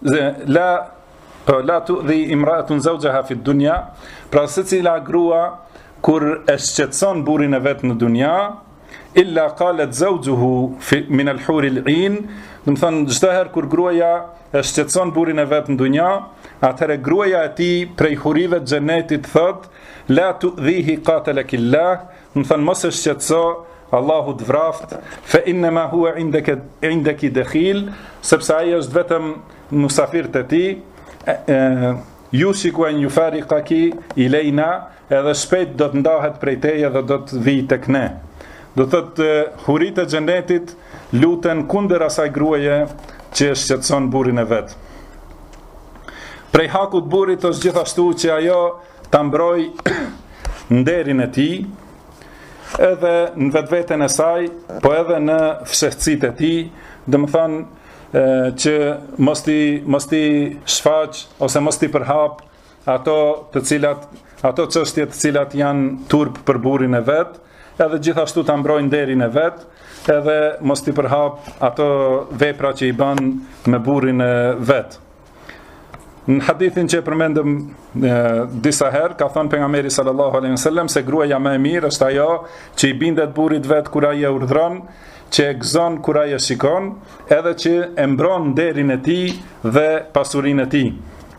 la tu'dhi imra'atun zawjaha fi dunya, pra secila grua kur e shqetëson burrin e vet në dunja, illa qalet zawjuhu min al-hur al-'ain, do të thënë çdo herë kur gruaja e shqetëson burrin e vet në dunja, atëherë gruaja e tij prej hurive të xhenetit thot, la tu'dhihi qatalakillah, do të thënë mos e shqetëso, Allahu të vraft, fa inma huwa indaki dakhil, sepse ai është vetëm musafir te ti, yushiku an yufariqaki ilejna, edhe shpejt do të ndahet prej teje dhe do të vijë tek ne. Do thotë hurit e xhenetit luten kundër asaj gruaje që shqetëson burrin e vet. Prej hakut burrit është gjithashtu që ajo ta mbroj nderin e tij, edhe në vetveten e saj, po edhe në fshehtësitë e tij, domethënë që mos ti shfaq ose mos ti përhap ato çështje të cilat janë turp për burrin e vet, edhe gjithashtu ta mbrojë nderin e vet, edhe mos ti përhap ato vepra që i bën me burrin e vet. Në hadithin që e përmendëm disa herë, ka thënë pejgamberi sallallahu alaihi wasallam se gruaja më e mirë është ajo që i bindet burrit vet kur ai e urdhron, që e gëzon kur ai e shikon, edhe që e mbron nderin e tij dhe pasurinë e tij.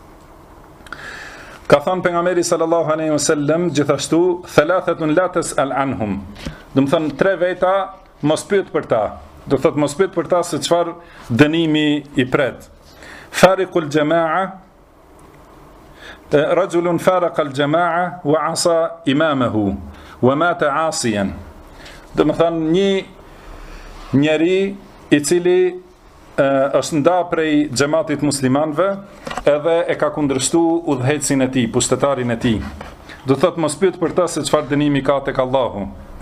Ka thënë pejgamberi sallallahu alaihi wasallam gjithashtu, thalathatun la tas'al anhum. Do të thënë tre veta mos pyet për ta. Do thotë mos pyet për ta se çfarë dënimi i pret. Fariqul jamaa, rajulun faraqa al-jamaa wa asa imamahu wa mata asiyan. Do të thënë një njeri i cili është nda prej xhamatit muslimanëve, edhe e ka kundërshtu udhëhecin e tij, pushtetarin e tij. Do thotë mos pyet për ta se çfarë dënimi ka tek Allahu.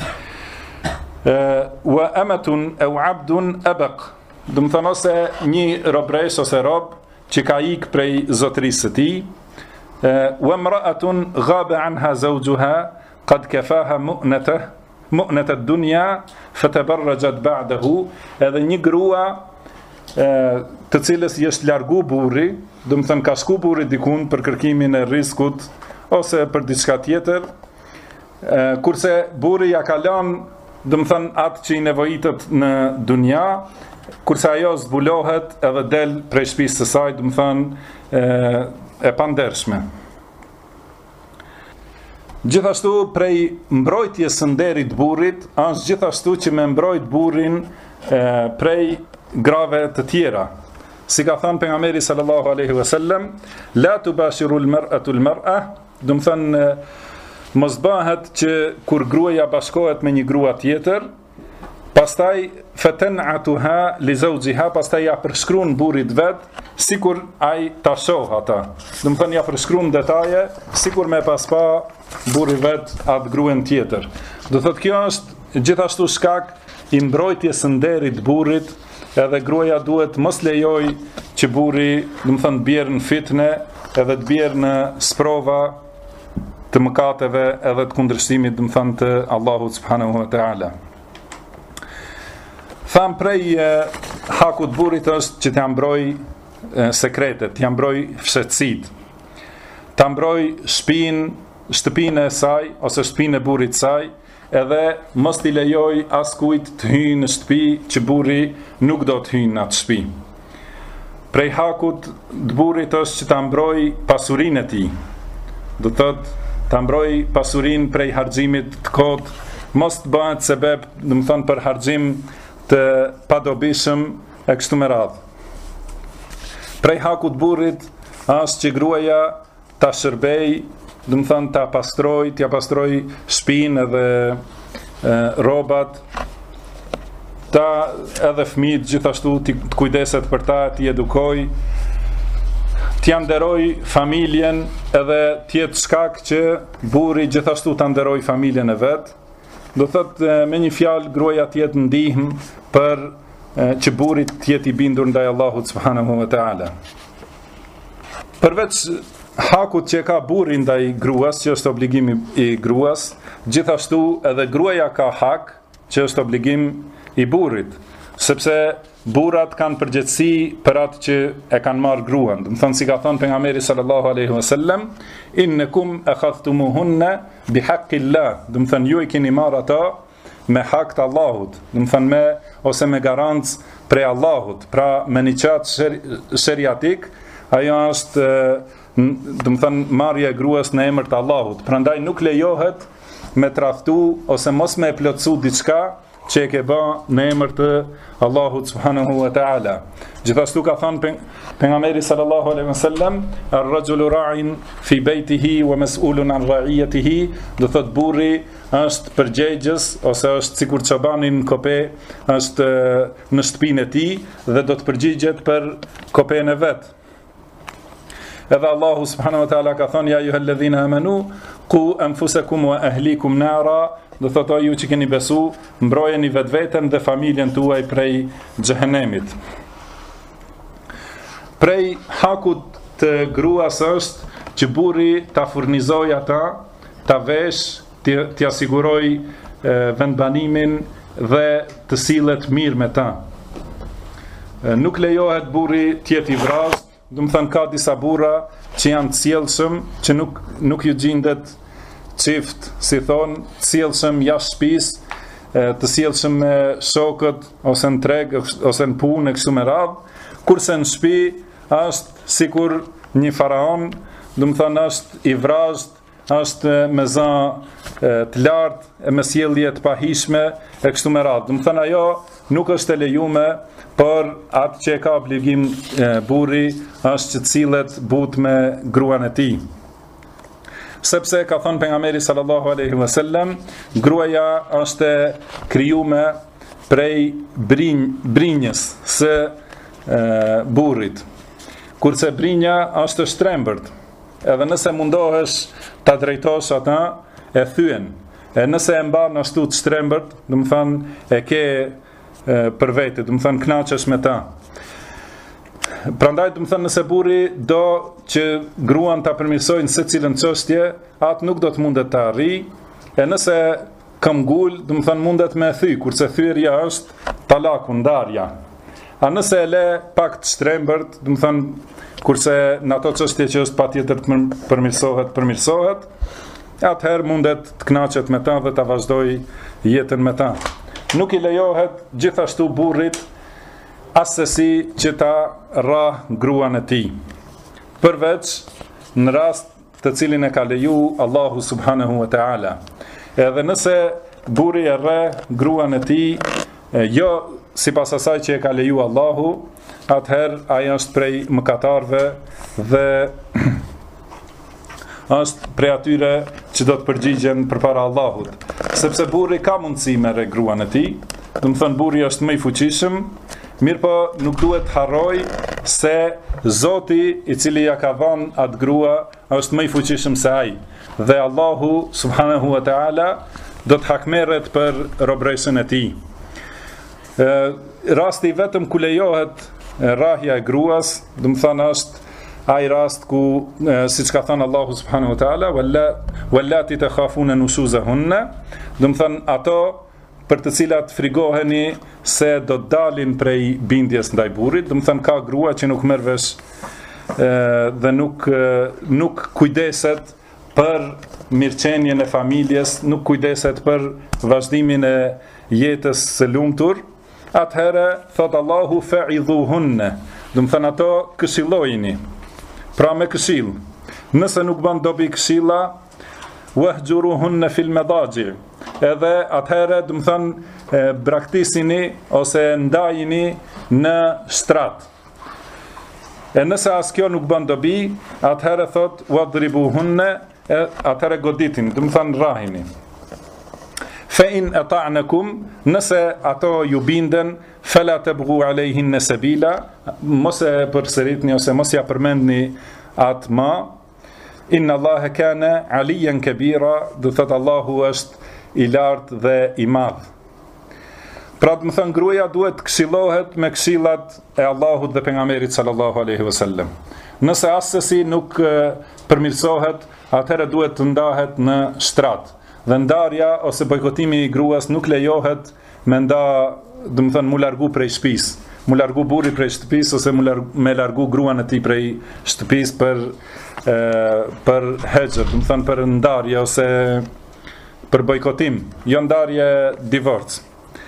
Wa amatun aw abdun abaq. Do të thonë ose një robresh ose rob që ka ik prej zotërisë së tij. Wa imra'atun ghaba anha zawjuha qad kafaha mu'nata ad-dunya fatabarrajat ba'dahu, edhe një grua të cilës i është largu burri, do të thënë ka shku burri dikun për kërkimin e rrezikut ose për diçka tjetër, kurse burri ja ka lënë, do të thënë atë që i nevojitet në dunja, kurse ajo zbulohet edhe del prej shtëpisë së saj, do të thënë e pandershme. Gjithashtu prej mbrojtjes së nderit burrit është gjithashtu që me mbrojt burrin prej grave të tjera. Si ka thënë pejgamberi sallallahu alaihi wasallam, la tubashiru al-mar'atu al-mar'a, do të thënë mos bëhet që kur gruaja bashkohet me një grua tjetër, pastaj fatan'atuha li zawjiha, pastaj ja përshkruan burrit vet sikur ai ta shoh ata. Do të thënë ja përshkruan detaje sikur me pas pa burri vet atë gruën tjetër. Do thotë kjo është gjithashtu shkak i mbrojtjes së nderit burrit, edhe gruaja duhet mos lejoj që burri, bjerë në fitne, edhe të bjerë në sprova të mëkateve edhe të kundërshtimit, të Allahut subhanahu wa ta'ala. Tham prej hakut burrit është që t'ja mbroj sekretet, t'ja mbroj fshehtësitë, t'ja mbroj shtëpinë e saj ose shtëpinë e burrit saj, edhe mos t'i lejoj askujt të hyjë në shtëpi që burri nuk do të hyjë në atë shtëpi. Prej hakut të burrit është që ta mbroj pasurinë e tij. Do thotë ta mbroj pasurinë prej harxhimit të kot, mos të bëhet sebeb, për harxhim të padobishëm e kështu me radhë. Prej hakut të burrit është që gruaja ta shërbej, ta pastroj, t'ja pastroj shtëpinë edhe rrobat, ta edhe fëmijët gjithashtu të kujdeset për ta, t'i edukoj, t'ja nderoj familjen, edhe t'jetë shkak që burri gjithashtu t'a nderoj familjen e vet. Do thotë me një fjalë gruaja t'jetë ndihmë për që burri t'jetë i bindur ndaj Allahut subhanahu wa ta'ala. Përveç hakut që ka burri ndaj gruas, që është obligimi i gruas, gjithashtu edhe gruaja ka hak, që është obligim i burrit, sepse burrat kanë përgjegjësi për atë që e kanë marrë gruan. Do të thonë, si ka thënë pejgamberi sallallahu alaihi wasallam, innakum akhadhtumuhunna bihaqqillah, do të thonë ju i keni marrë ata me hak të Allahut, do të thonë ose me garancë prej Allahut, pra me një qatë sheriatik, ajo është marrja e gruas në emër të Allahut. Prandaj nuk lejohet me tradhtu ose mos me plotësu diçka që e ke bë në emër të Allahut subhanahu wa ta'ala. Gjithashtu ka thënë pejgamberi sallallahu alaihi wasallam, ar-rajulu ra'in fi baytihi wa mas'ulun an ra'iyatihi, do thot burri është përgjegjës ose është sikur çobani në kope, është në shtëpinë e tij dhe do të përgjigjet për kopen e vet. Edhe Allahu subhanahu wa ta'ala ka thënë, ja ayyuhalladhina amanu qu anfusakum wa ahlikum nara, do thotë ju që keni besu, mbrojeni vetveten dhe familjen tuaj prej xhehenemit. Prej hakut të gruas është që burri ta furnizoj ata, ta vesh, t'i asiguroj vendbanimin dhe të sillet mirë me ta. Nuk lejohet burri t'jetë i vrazë. Do të thënë, ka disa burra që janë të sjellshëm, që nuk ju gjendet çift, si thon, të sjellshëm jashtë shtëpisë, të sjellshëm me shokët ose në treg ose në punë e kështu me radhë, kurse në shtëpi është sikur një faraon, do të thënë është i vrazhd, është me zë të lartë, e me sjellje të pahishme e kështu me radhë. Do të thënë ajo nuk është e lejuar, por atë që e ka obligim burri është që të sillet butë me gruan e tij. Sepse ka thënë pejgamberi sallallahu alaihi wasallam, gruaja është krijuar prej brinjës së burrit. Kurse brinja është shtrembërt. Edhe nëse mundohesh ta drejtosh ata, e thyen. E nëse e mban ashtu të shtrembërt, do të thonë e ke për vete, do të thënë kënaqesh me ta. Prandaj do të thënë, nëse burri do që gruan ta përmirësojnë secilën çështje, atë nuk do të mundet ta arrijë, e nëse këmbgul, do të thënë mundet me thy, kurse thyerja është talaku, ndarja. A nëse e le pak të shtrembërt, do të thënë kurse në ato çështje që është patjetër të përmirësohet, atëherë mundet të kënaqet me ta dhe ta vazhdoj jetën me ta. Nuk i lejohet gjithashtu burrit asesi që ta rrah gruan e tij, përveç në rast të cilin e ka leju Allahu subhanahu wa ta'ala. Edhe nëse burri e rreh gruan e tij, jo sipas asaj që e ka leju Allahu, atëherë ai është prej mëkatarëve dhe është prej atyre që do të përgjigjen përpara Allahut, sepse burri ka mundësi me re gruan e tij, do të thënë burri është më i fuqishëm, mirë po nuk duhet harroj se Zoti i cili ja ka dhënë atë grua është më i fuqishëm se ai, dhe Allahu subhanahu wa ta'ala do të hakmerret për robresën e tij. Rasti vetëm ku lejohet rrahja e gruas, do të thonë është ai rast ku siç ka thënë Allahu subhanahu wa taala, wallati takhafuna nushuzahunna, do të thonë ato për të cilat frigoheni se do të dalin prej bindjes ndaj burrit, do të thonë ka grua që nuk merr vesh dhe nuk kujdeset për mirëqenien e familjes, nuk kujdeset për vazhdimin e jetës së lumtur, atëherë thot Allahu fa'idhuhunna, do të thonë ato këshillojini. Pra me këshill. Nëse nuk bën dobi këshilla, wahjuruhunna fil madaji. Edhe atëherë, do të thonë braktisini ose ndajini në shtrat. E nëse as kjo nuk bën dobi, atëherë thot wadribuhunna, atëherë goditin, do të thonë rrahini. Fa in ata'nakum, nëse ato ju binden, fala tabghu alayhin sabila, mos e përsëritni ose mos ja përmendni atë më. Inna Allaha kana aliyan kabira, do thot Allahu është i lartë dhe i madh. Pra do të thënë gruaja duhet këshillohet me këshillat e Allahut dhe pejgamberit sallallahu alaihi wasallam. Nëse asesi nuk përmirësohet, atëherë duhet të ndahet në shtrat. Dhe ndarja ose bojkotimi i gruas nuk lejohet me nda, do të thënë, mu largu prej shtëpisë, mu largu burri prej shtëpisë ose me largu gruan e tij prej shtëpisë për hexher, do të thënë për ndarje ose për bojkotim, jo ndarje divorc.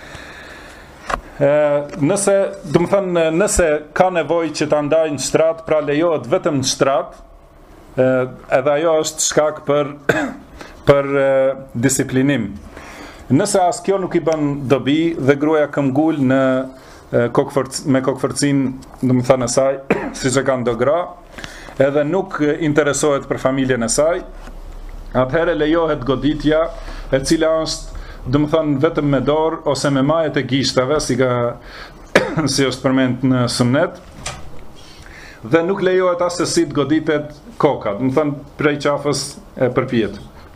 Nëse, do të thënë, nëse ka nevojë që ta ndajnë në shtrat, pra lejohet vetëm në shtrat, edhe ajo është shkak për disiplinim. Nëse as kjo nuk i bën dobi dhe gruaja këmbgul në me kokforcin, do të thënë saj, siç e kanë do gra, edhe nuk interesohet për familjen e saj, atëherë lejohet goditja, e cila është, do të thënë, vetëm me dorë ose me majet e gishtave, si është përmend në sunnet, dhe nuk lejohet as se si të goditet koka, do të thënë prej qafës e përpjet.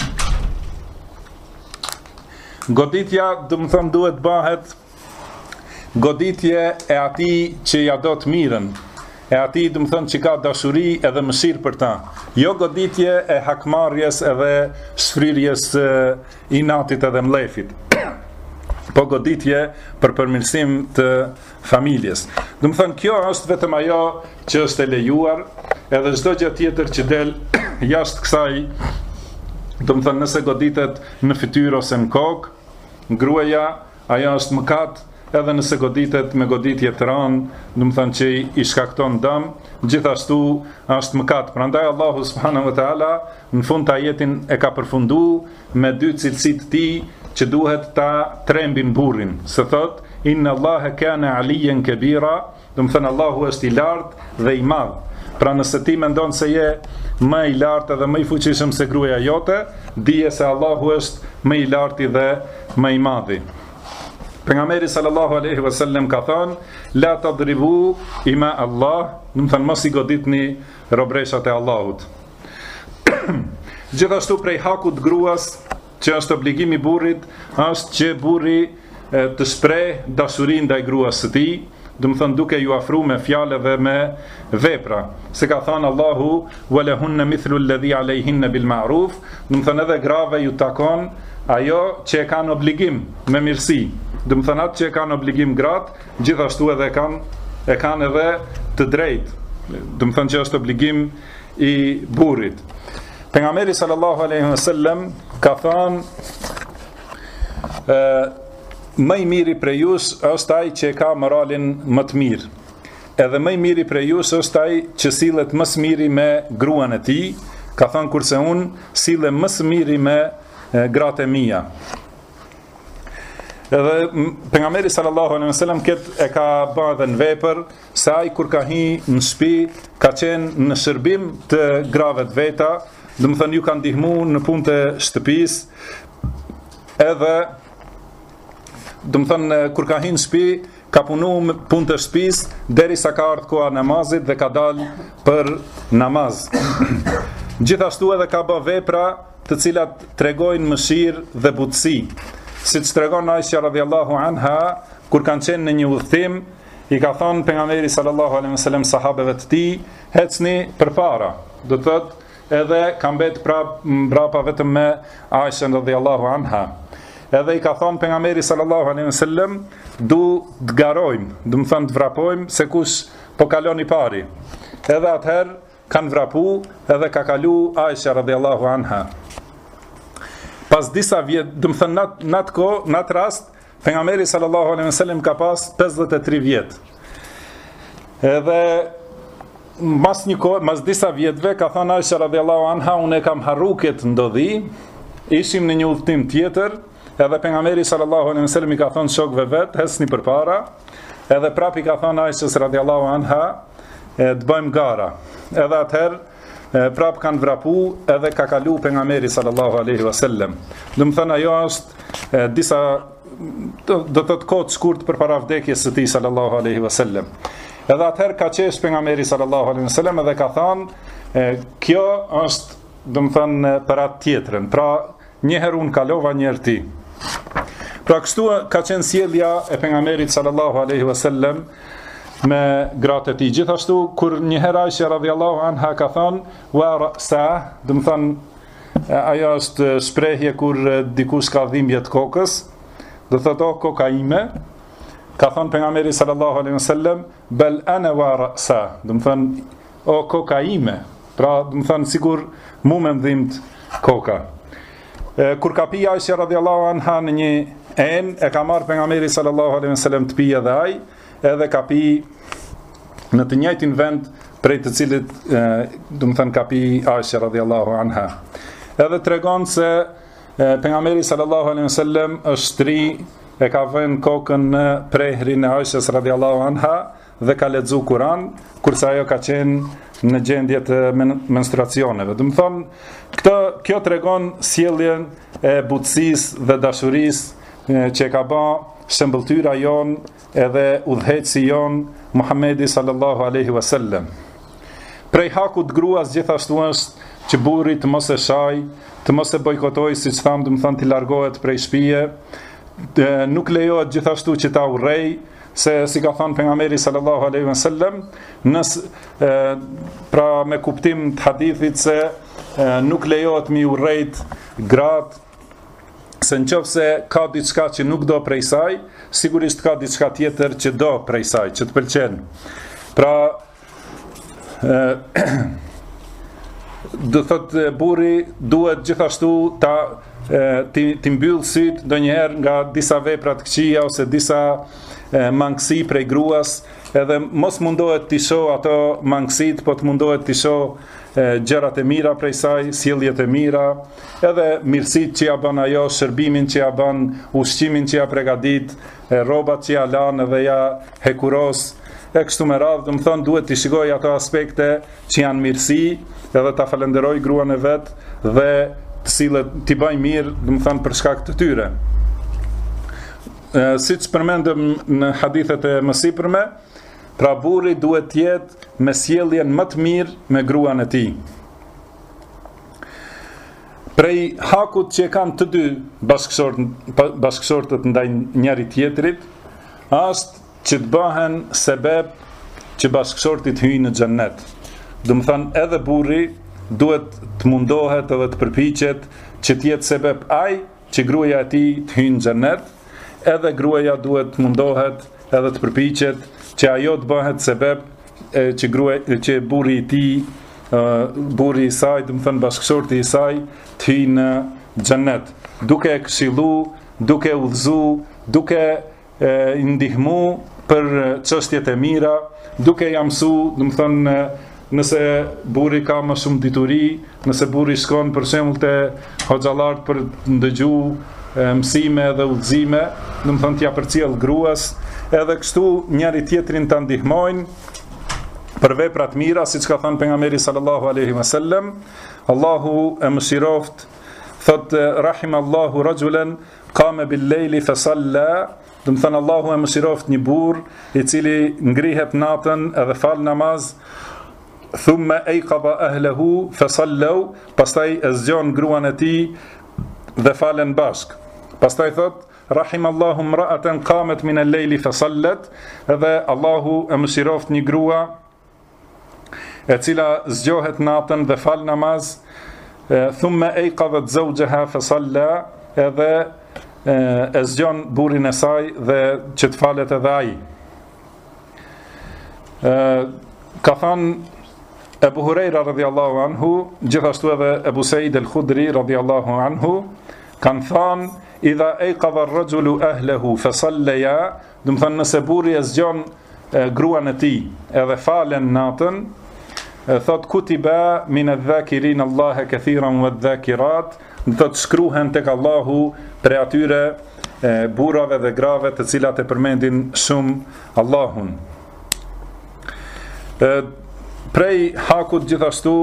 Goditja, do të thënë, duhet bëhet goditje e atij që ja do të mirën, e atij, do të thënë, që ka dashuri edhe mëshirë për ta. Jo goditje e hakmarrjes edhe shfryrjes inatit edhe mlefit, po goditje për përmirësim të familjes. Do të thënë, kjo është vetëm ajo që është e lejuar, edhe çdo gjë tjetër që del jashtë kësaj, do të thënë, nëse goditet në fytyrë ose në kokë, gruaja, ajo është mëkat, edhe nëse goditet me goditje të rënë, do të thënë që i shkakton dëm, gjithashtu është mëkat. Prandaj Allahu subhanahu wa taala në fund të ajetin e ka përfunduar me dy cilësitë të tij që duhet ta trembin burrin. Se thot inna Allaha kana aliyan kabira, do të thënë Allahu është i lartë dhe i madh. Pra nëse ti mendon se je më i lartë dhe më i fuqishëm se gruaja jote, dije se Allahu është më i larti dhe më i madhi. Pejgamberi sallallahu alaihi wasallam ka thënë: "La tadribu ima Allah", do të thënë mos i goditni robreshat e Allahut. Gjithashtu prej hakut gruas, që është obligimi burrit, është që burri të shpreh dashurinë ndaj gruas së tij, do të thënë duke ju afruar me fjalë dhe me vepra. Se ka thënë Allahu: "Walahunna mithlu alladhi alayhinna bil ma'ruf", do të thënë edhe grave ju takon ajo që e kanë obligim me mirësi. Do të thënë atë që e kanë obligim gratë, gjithashtu edhe e kanë edhe të drejtë. Do të thënë që është obligim i burrit. Pejgamberi sallallahu alaihi wasallam ka thënë më i miri prej jush është ai që ka moralin më të mirë. Edhe më i miri prej jush është ai që sillet më së miri me gruan e tij, ka thënë kurse unë sillem më së miri me gratë e mia. Edhe pejgamberi sallallahu alaihi wasallam e ka bërë edhe në vepër se ai kur ka hyrë në shtëpi ka qenë në shërbim të grave të veta, do të thënë ju kanë ndihmuar në punët e shtëpisë, edhe do të thënë kur ka hyrë në shtëpi ka punuar me punët e shtëpisë derisa ka ardhur koha e namazit dhe ka dalë për namaz. Gjithashtu edhe ka bërë vepra të cilat tregojnë mëshirë dhe butësi. Siç tregon Aisha radhiyallahu anha, kur kanë qenë në një udhtim, i ka thonë pejgamberi sallallahu alaihi wasallam sahabeve të tij, ecni përpara. Do të thotë edhe ka mbet mbrapa vetëm me Aisha radhiyallahu anha. Edhe i ka thonë pejgamberi sallallahu alaihi wasallam, du të garojmë, do të thonë të vrapojmë se kush po kalon i pari. Edhe atëherë kanë vrapu, edhe ka kalu Aisha radhiyallahu anha. Pas disa vjet, do të thënë në atë rast, pejgamberi sallallahu alaihi wasallam ka pas 53 vjet. Edhe mas disa vjetve ka thënë Aisha radhiyallahu anha, unë kam harru këtë ndodhi, ishim në një udhtim tjetër, edhe pejgamberi sallallahu alaihi wasallam i ka thënë shokëve vet, ecni përpara, edhe prap i ka thënë Aisha radhiyallahu anha, të bëjmë gara. Edhe atëherë prap kanë vrapu edhe ka kalu pejgamberi sallallahu alaihi wasallam. Do të thënë ajo është disa do të thotë kohë të shkurt përpara vdekjes së tij sallallahu alaihi wasallam. Edhe atëherë ka qesh pejgamberi sallallahu alaihi wasallam edhe ka thënë kjo është do të thënë për atë tjetrën. Pra një herë unë kalova një herë ti. Pra kështu ka qenë sjellja e pejgamberit sallallahu alaihi wasallam me gratë e tij. Gjithashtu kur një herë Aisha radhiyallahu anha ka thënë wa ra'sa, do të thonë ajo është shprehje kur dikush ka dhimbje të kokës, do thotë koka ime, ka thënë pejgamberi sallallahu alaihi wasallam bal ana wa ra'sa, do të thonë koka ime. Pra do të thonë sigur mu më ndhimt koka. Kur ka pi Aisha radhiyallahu anha në një e ka marrë pejgamberi sallallahu alaihi wasallam të pijë edhe ai, edhe ka pi në të njëjtin vend prej të cilit do të thënë ka pi Aisha radhiyallahu anha. Edhe tregon se pejgamberi sallallahu alaihi wasallam është tri, e ka vënë kokën në prehrin e Aishas radhiyallahu anha dhe ka lexuar Kur'an, kurse ajo ka qenë në gjendje të menstruacioneve. Do të thonë kjo tregon sjelljen e butësisë dhe dashurisë që ka bë shëmbëltyra jon edhe udhëheci jon Muhamedi sallallahu alaihi wasallam. Prej hakut gruas gjithashtu është që burri të mos e shaj, të mos e bojkotojë, siç tham, do të thonë të largohet prej shtëpie. Nuk lejohet gjithashtu që ta urrej, se si ka thënë pejgamberi sallallahu alaihi wasallam, pra me kuptim të hadithit se nuk lejohet mi urrejt gratë, se nëse ka diçka që nuk do prej saj, sigurisht ka diçka tjetër që do prej saj, që të pëlqen. Pra do thotë burri duhet gjithashtu ti mbyll syt ndonjëherë nga disa vepra të këqija ose disa mangësi prej gruas, edhe mos mundohet t'i shoh ato mangësit, po të mundohet t'i shoh gjërat e mira prej saj, sjelljet e mira, edhe mirësitë që ja bën ajo, shërbimin që ja bën, ushqimin që ja përgatit, rrobat që ja lan edhe ja hekuros, e kështu me radhë, do të thonë duhet t'i shikoj ato aspekte që janë mirësi, edhe ta falenderoj gruan e vet dhe të cilët t'i bëj mirë, do të thonë për shkak të tyre. Siç përmendëm në hadithet e mësipërme, pra burri duhet të jetë me sjelljen më të mirë me gruan e tij. Prej hakut që kanë të dy bashkëshortët ndaj njëri tjetrit, është që të bëhen sebeb që bashkëshortit hyjnë në xhennet. Do të thënë edhe burri duhet të mundohet edhe të përpiqet që të jetë sebeb ai që gruaja e tij të hyjnë në xhennet, edhe gruaja duhet të mundohet edhe të përpiqet që ajo të bëhet sebeb që burri i tij, burri i saj, do të thënë bashkëshorti i saj, të hyjë në xhennet, duke e këshillu, duke udhëzu, duke i ndihmu për çështjet e mira, duke ja mësu, do të thënë nëse burri ka më shumë dituri, nëse burri shkon për shembull te hoxhallar për të ndëgjuar mësime dhe udhëzime, do të thënë t'ia përcjell gruas, edhe kështu njëri tjetrin ta ndihmojnë për vepra të mira, siç ka thënë pejgamberi sallallahu alaihi wasallam, Allahu e mëshiroft, thot rahimallahu rajulan qama bil-layli fa salla, do të thënë Allahu e mëshiroft një burr i cili ngrihet natën edhe fal namaz, thumma ayqadha ahlahu fasallu, pastaj e zgjon gruan e tij dhe falen bashk. Pastaj thot rahimallahu imra'atan qamat min al-layli fasallat, edhe Allahu e mëshiroft një grua e cila zgjohet natën dhe fal namaz. Thumma ayqadhat zawjaha fasalla, edhe e zgjon burrin e saj dhe që të falet edhe ai. Ka thënë Ebu Hurajra radhiyallahu anhu, gjithashtu edhe Ebu Said al-Khudri radhiyallahu anhu, kanë thënë idha ayqadha ar-rajulu ahlahu fasallaya, do të thënë nëse burri e zgjon gruan e tij edhe falen natën, thot kutiba min adh-dhakirin Allah kathiran wadh-dhakirat, do të shkruhen tek Allahu për atyre burrave dhe grave të cilat e përmendin shumë Allahun. Prej hakut gjithashtu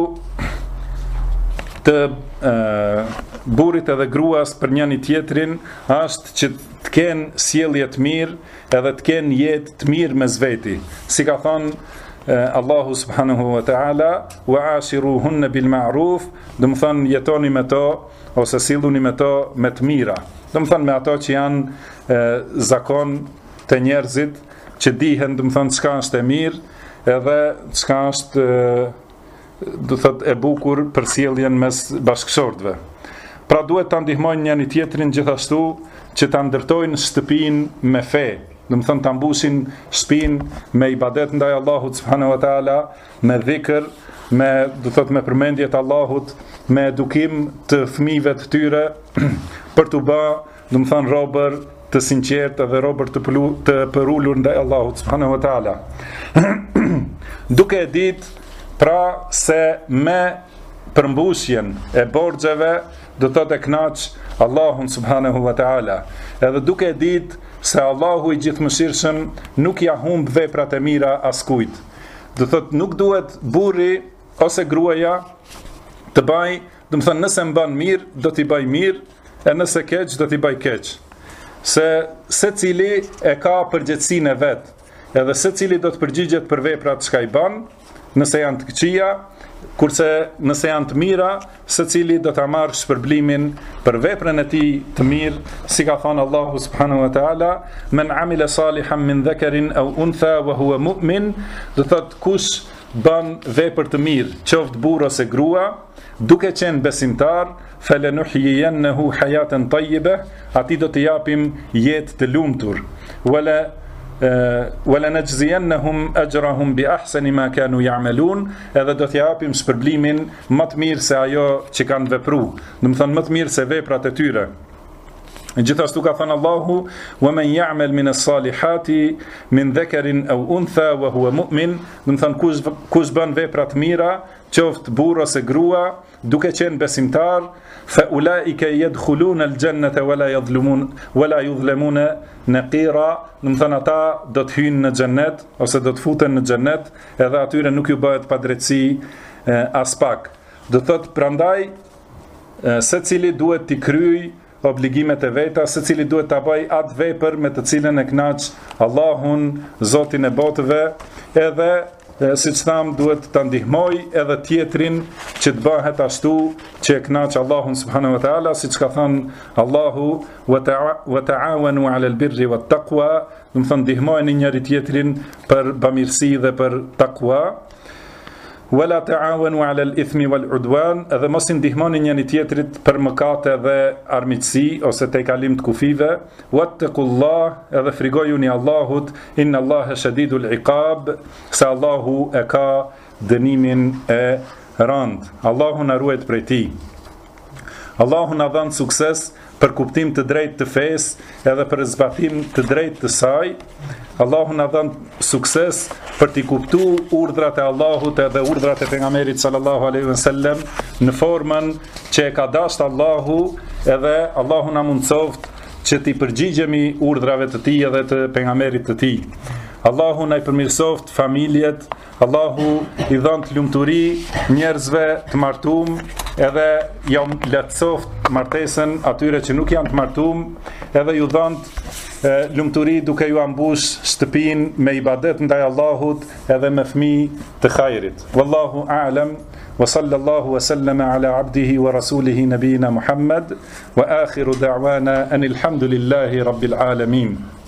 të burrit edhe gruas për njëri tjetrin është që të kenë sjellje të mirë edhe të kenë jetë të mirë mes veti. Si ka thënë Allahu subhanahu wa ta'ala, wa ashiruhunna bil ma'ruf, do të thënë jetoni me to ose silluni me to me të mira. Do të thënë me ato që janë zakon të njerëzit, që dihen do të thënë çka është e mirë edhe çka është do të thotë e bukur për sjelljen mes bashkëshortëve. Pra duhet ta ndihmojnë njëri tjetrin gjithashtu që ta ndërtojnë shtëpinë me fe. Do të thënë ta mbushin shtëpinë me ibadet ndaj Allahut subhanahu wa taala, me dhikr, me do të thotë me përmendje të Allahut, me edukim të fëmijëve të tyre për t'u bë, do të thënë robër të sinqertë dhe robër të përulur ndaj Allahut subhanahu wa taala. Duke e ditë pra se me përmbushjen e borxheve do të kënaq Allahun subhanahu wa taala. Edhe duke e ditë se Allahu i gjithëmëshirshëm nuk ja humb veprat e mira askujt. Do thotë nuk duhet burri ose gruaja të bëj, do të thënë nëse mban mirë do t'i bëj mirë, e nëse keq do t'i bëj keq. Se secili e ka përgjegjësinë e vet, edhe secili do të përgjigjet për veprat që i bën, nëse janë të këqija, kurse nëse janë të mira, secili do ta marrë shpërblimin për veprën e tij të mirë, si ka thënë Allahu subhanahu wa taala, men amila salihan min dhakarin aw untha wa huwa mu'min, do thotë kush bën vepër të mirë, qoftë burr ose grua, duke qenë besimtar, falenuhyiyannahu hayatan tayyibah, atij do t'i japim jetë të lumtur. Wala najziyannahum ajrahum bi ahsani ma kanu ya'malun, edhe do t'i japim shpërblimin më të mirë se ajo që kanë vepruar, do të thënë më të mirë se veprat e tyre. Gjithashtu ka thënë Allahu, wa man ya'mal min as-salihati min dhakarin aw untha wa huwa mu'min, do të thënë kush bën vepra të mira, qoftë burr ose grua, duke qenë besimtar, fa ulaika yadkhuluna al-jannata wala yudhlamuna naqira, do të thënë ata do të hyjnë në xhennet ose do të futen në xhennet, edhe atyre nuk ju bëhet padrejtësi as pak. Do thotë prandaj secili duhet t'i kryej obligimet e veta, secili duhet ta bëj atë vepër me të cilën e kënaq Allahun, Zotin e botëve, edhe siç tham duhet ta ndihmoj edhe tjetrin që të bëhet ashtu që e kënaq Allahun subhanahu wa taala, siç ka thënë Allahu wa ta'awanu 'ala al-birri wat-taqwa, do të thonë ndihmojeni njëri tjetrin për bamirësi dhe për takwa. Wala ta'awanu 'ala al-ithmi wal-'udwan, edhe mos i ndihmoni njëri tjetrit për mëkate dhe armiqësi ose te kalim të kufive. Wattaqullah, edhe frigojuni Allahut, inna Allaha shadidul iqab, se Allahu e ka dënimin e rënd. Allahu na ruaj prej tij. Allahu na dhan sukses për kuptim të drejtë të fesë edhe për zbatim të drejtë të saj. Allahu na dhan sukses për t'i kuptuar urdhrat e Allahut edhe urdhrat e pejgamberit sallallahu alaihi wasallam në formën që e ka dashur Allahu, edhe Allahu na mundsoft që t'i përgjigjemi urdhrave të tij edhe të pejgamberit të tij. Allahu na i përmirësoft familjet, Allahu i dhon të lumturi njerëzve të martuar, edhe ju lehtësoft martesën atyre që nuk janë të martuar, edhe ju dhon lumturi duke ju ambush shtëpinë me ibadet ndaj Allahut edhe me fëmijë të hajrit. Wallahu a'lam wa sallallahu wa sallama ala abdihi wa rasulihi nabina Muhammad wa akhiru da'wana anil hamdulillahi rabbil alamin.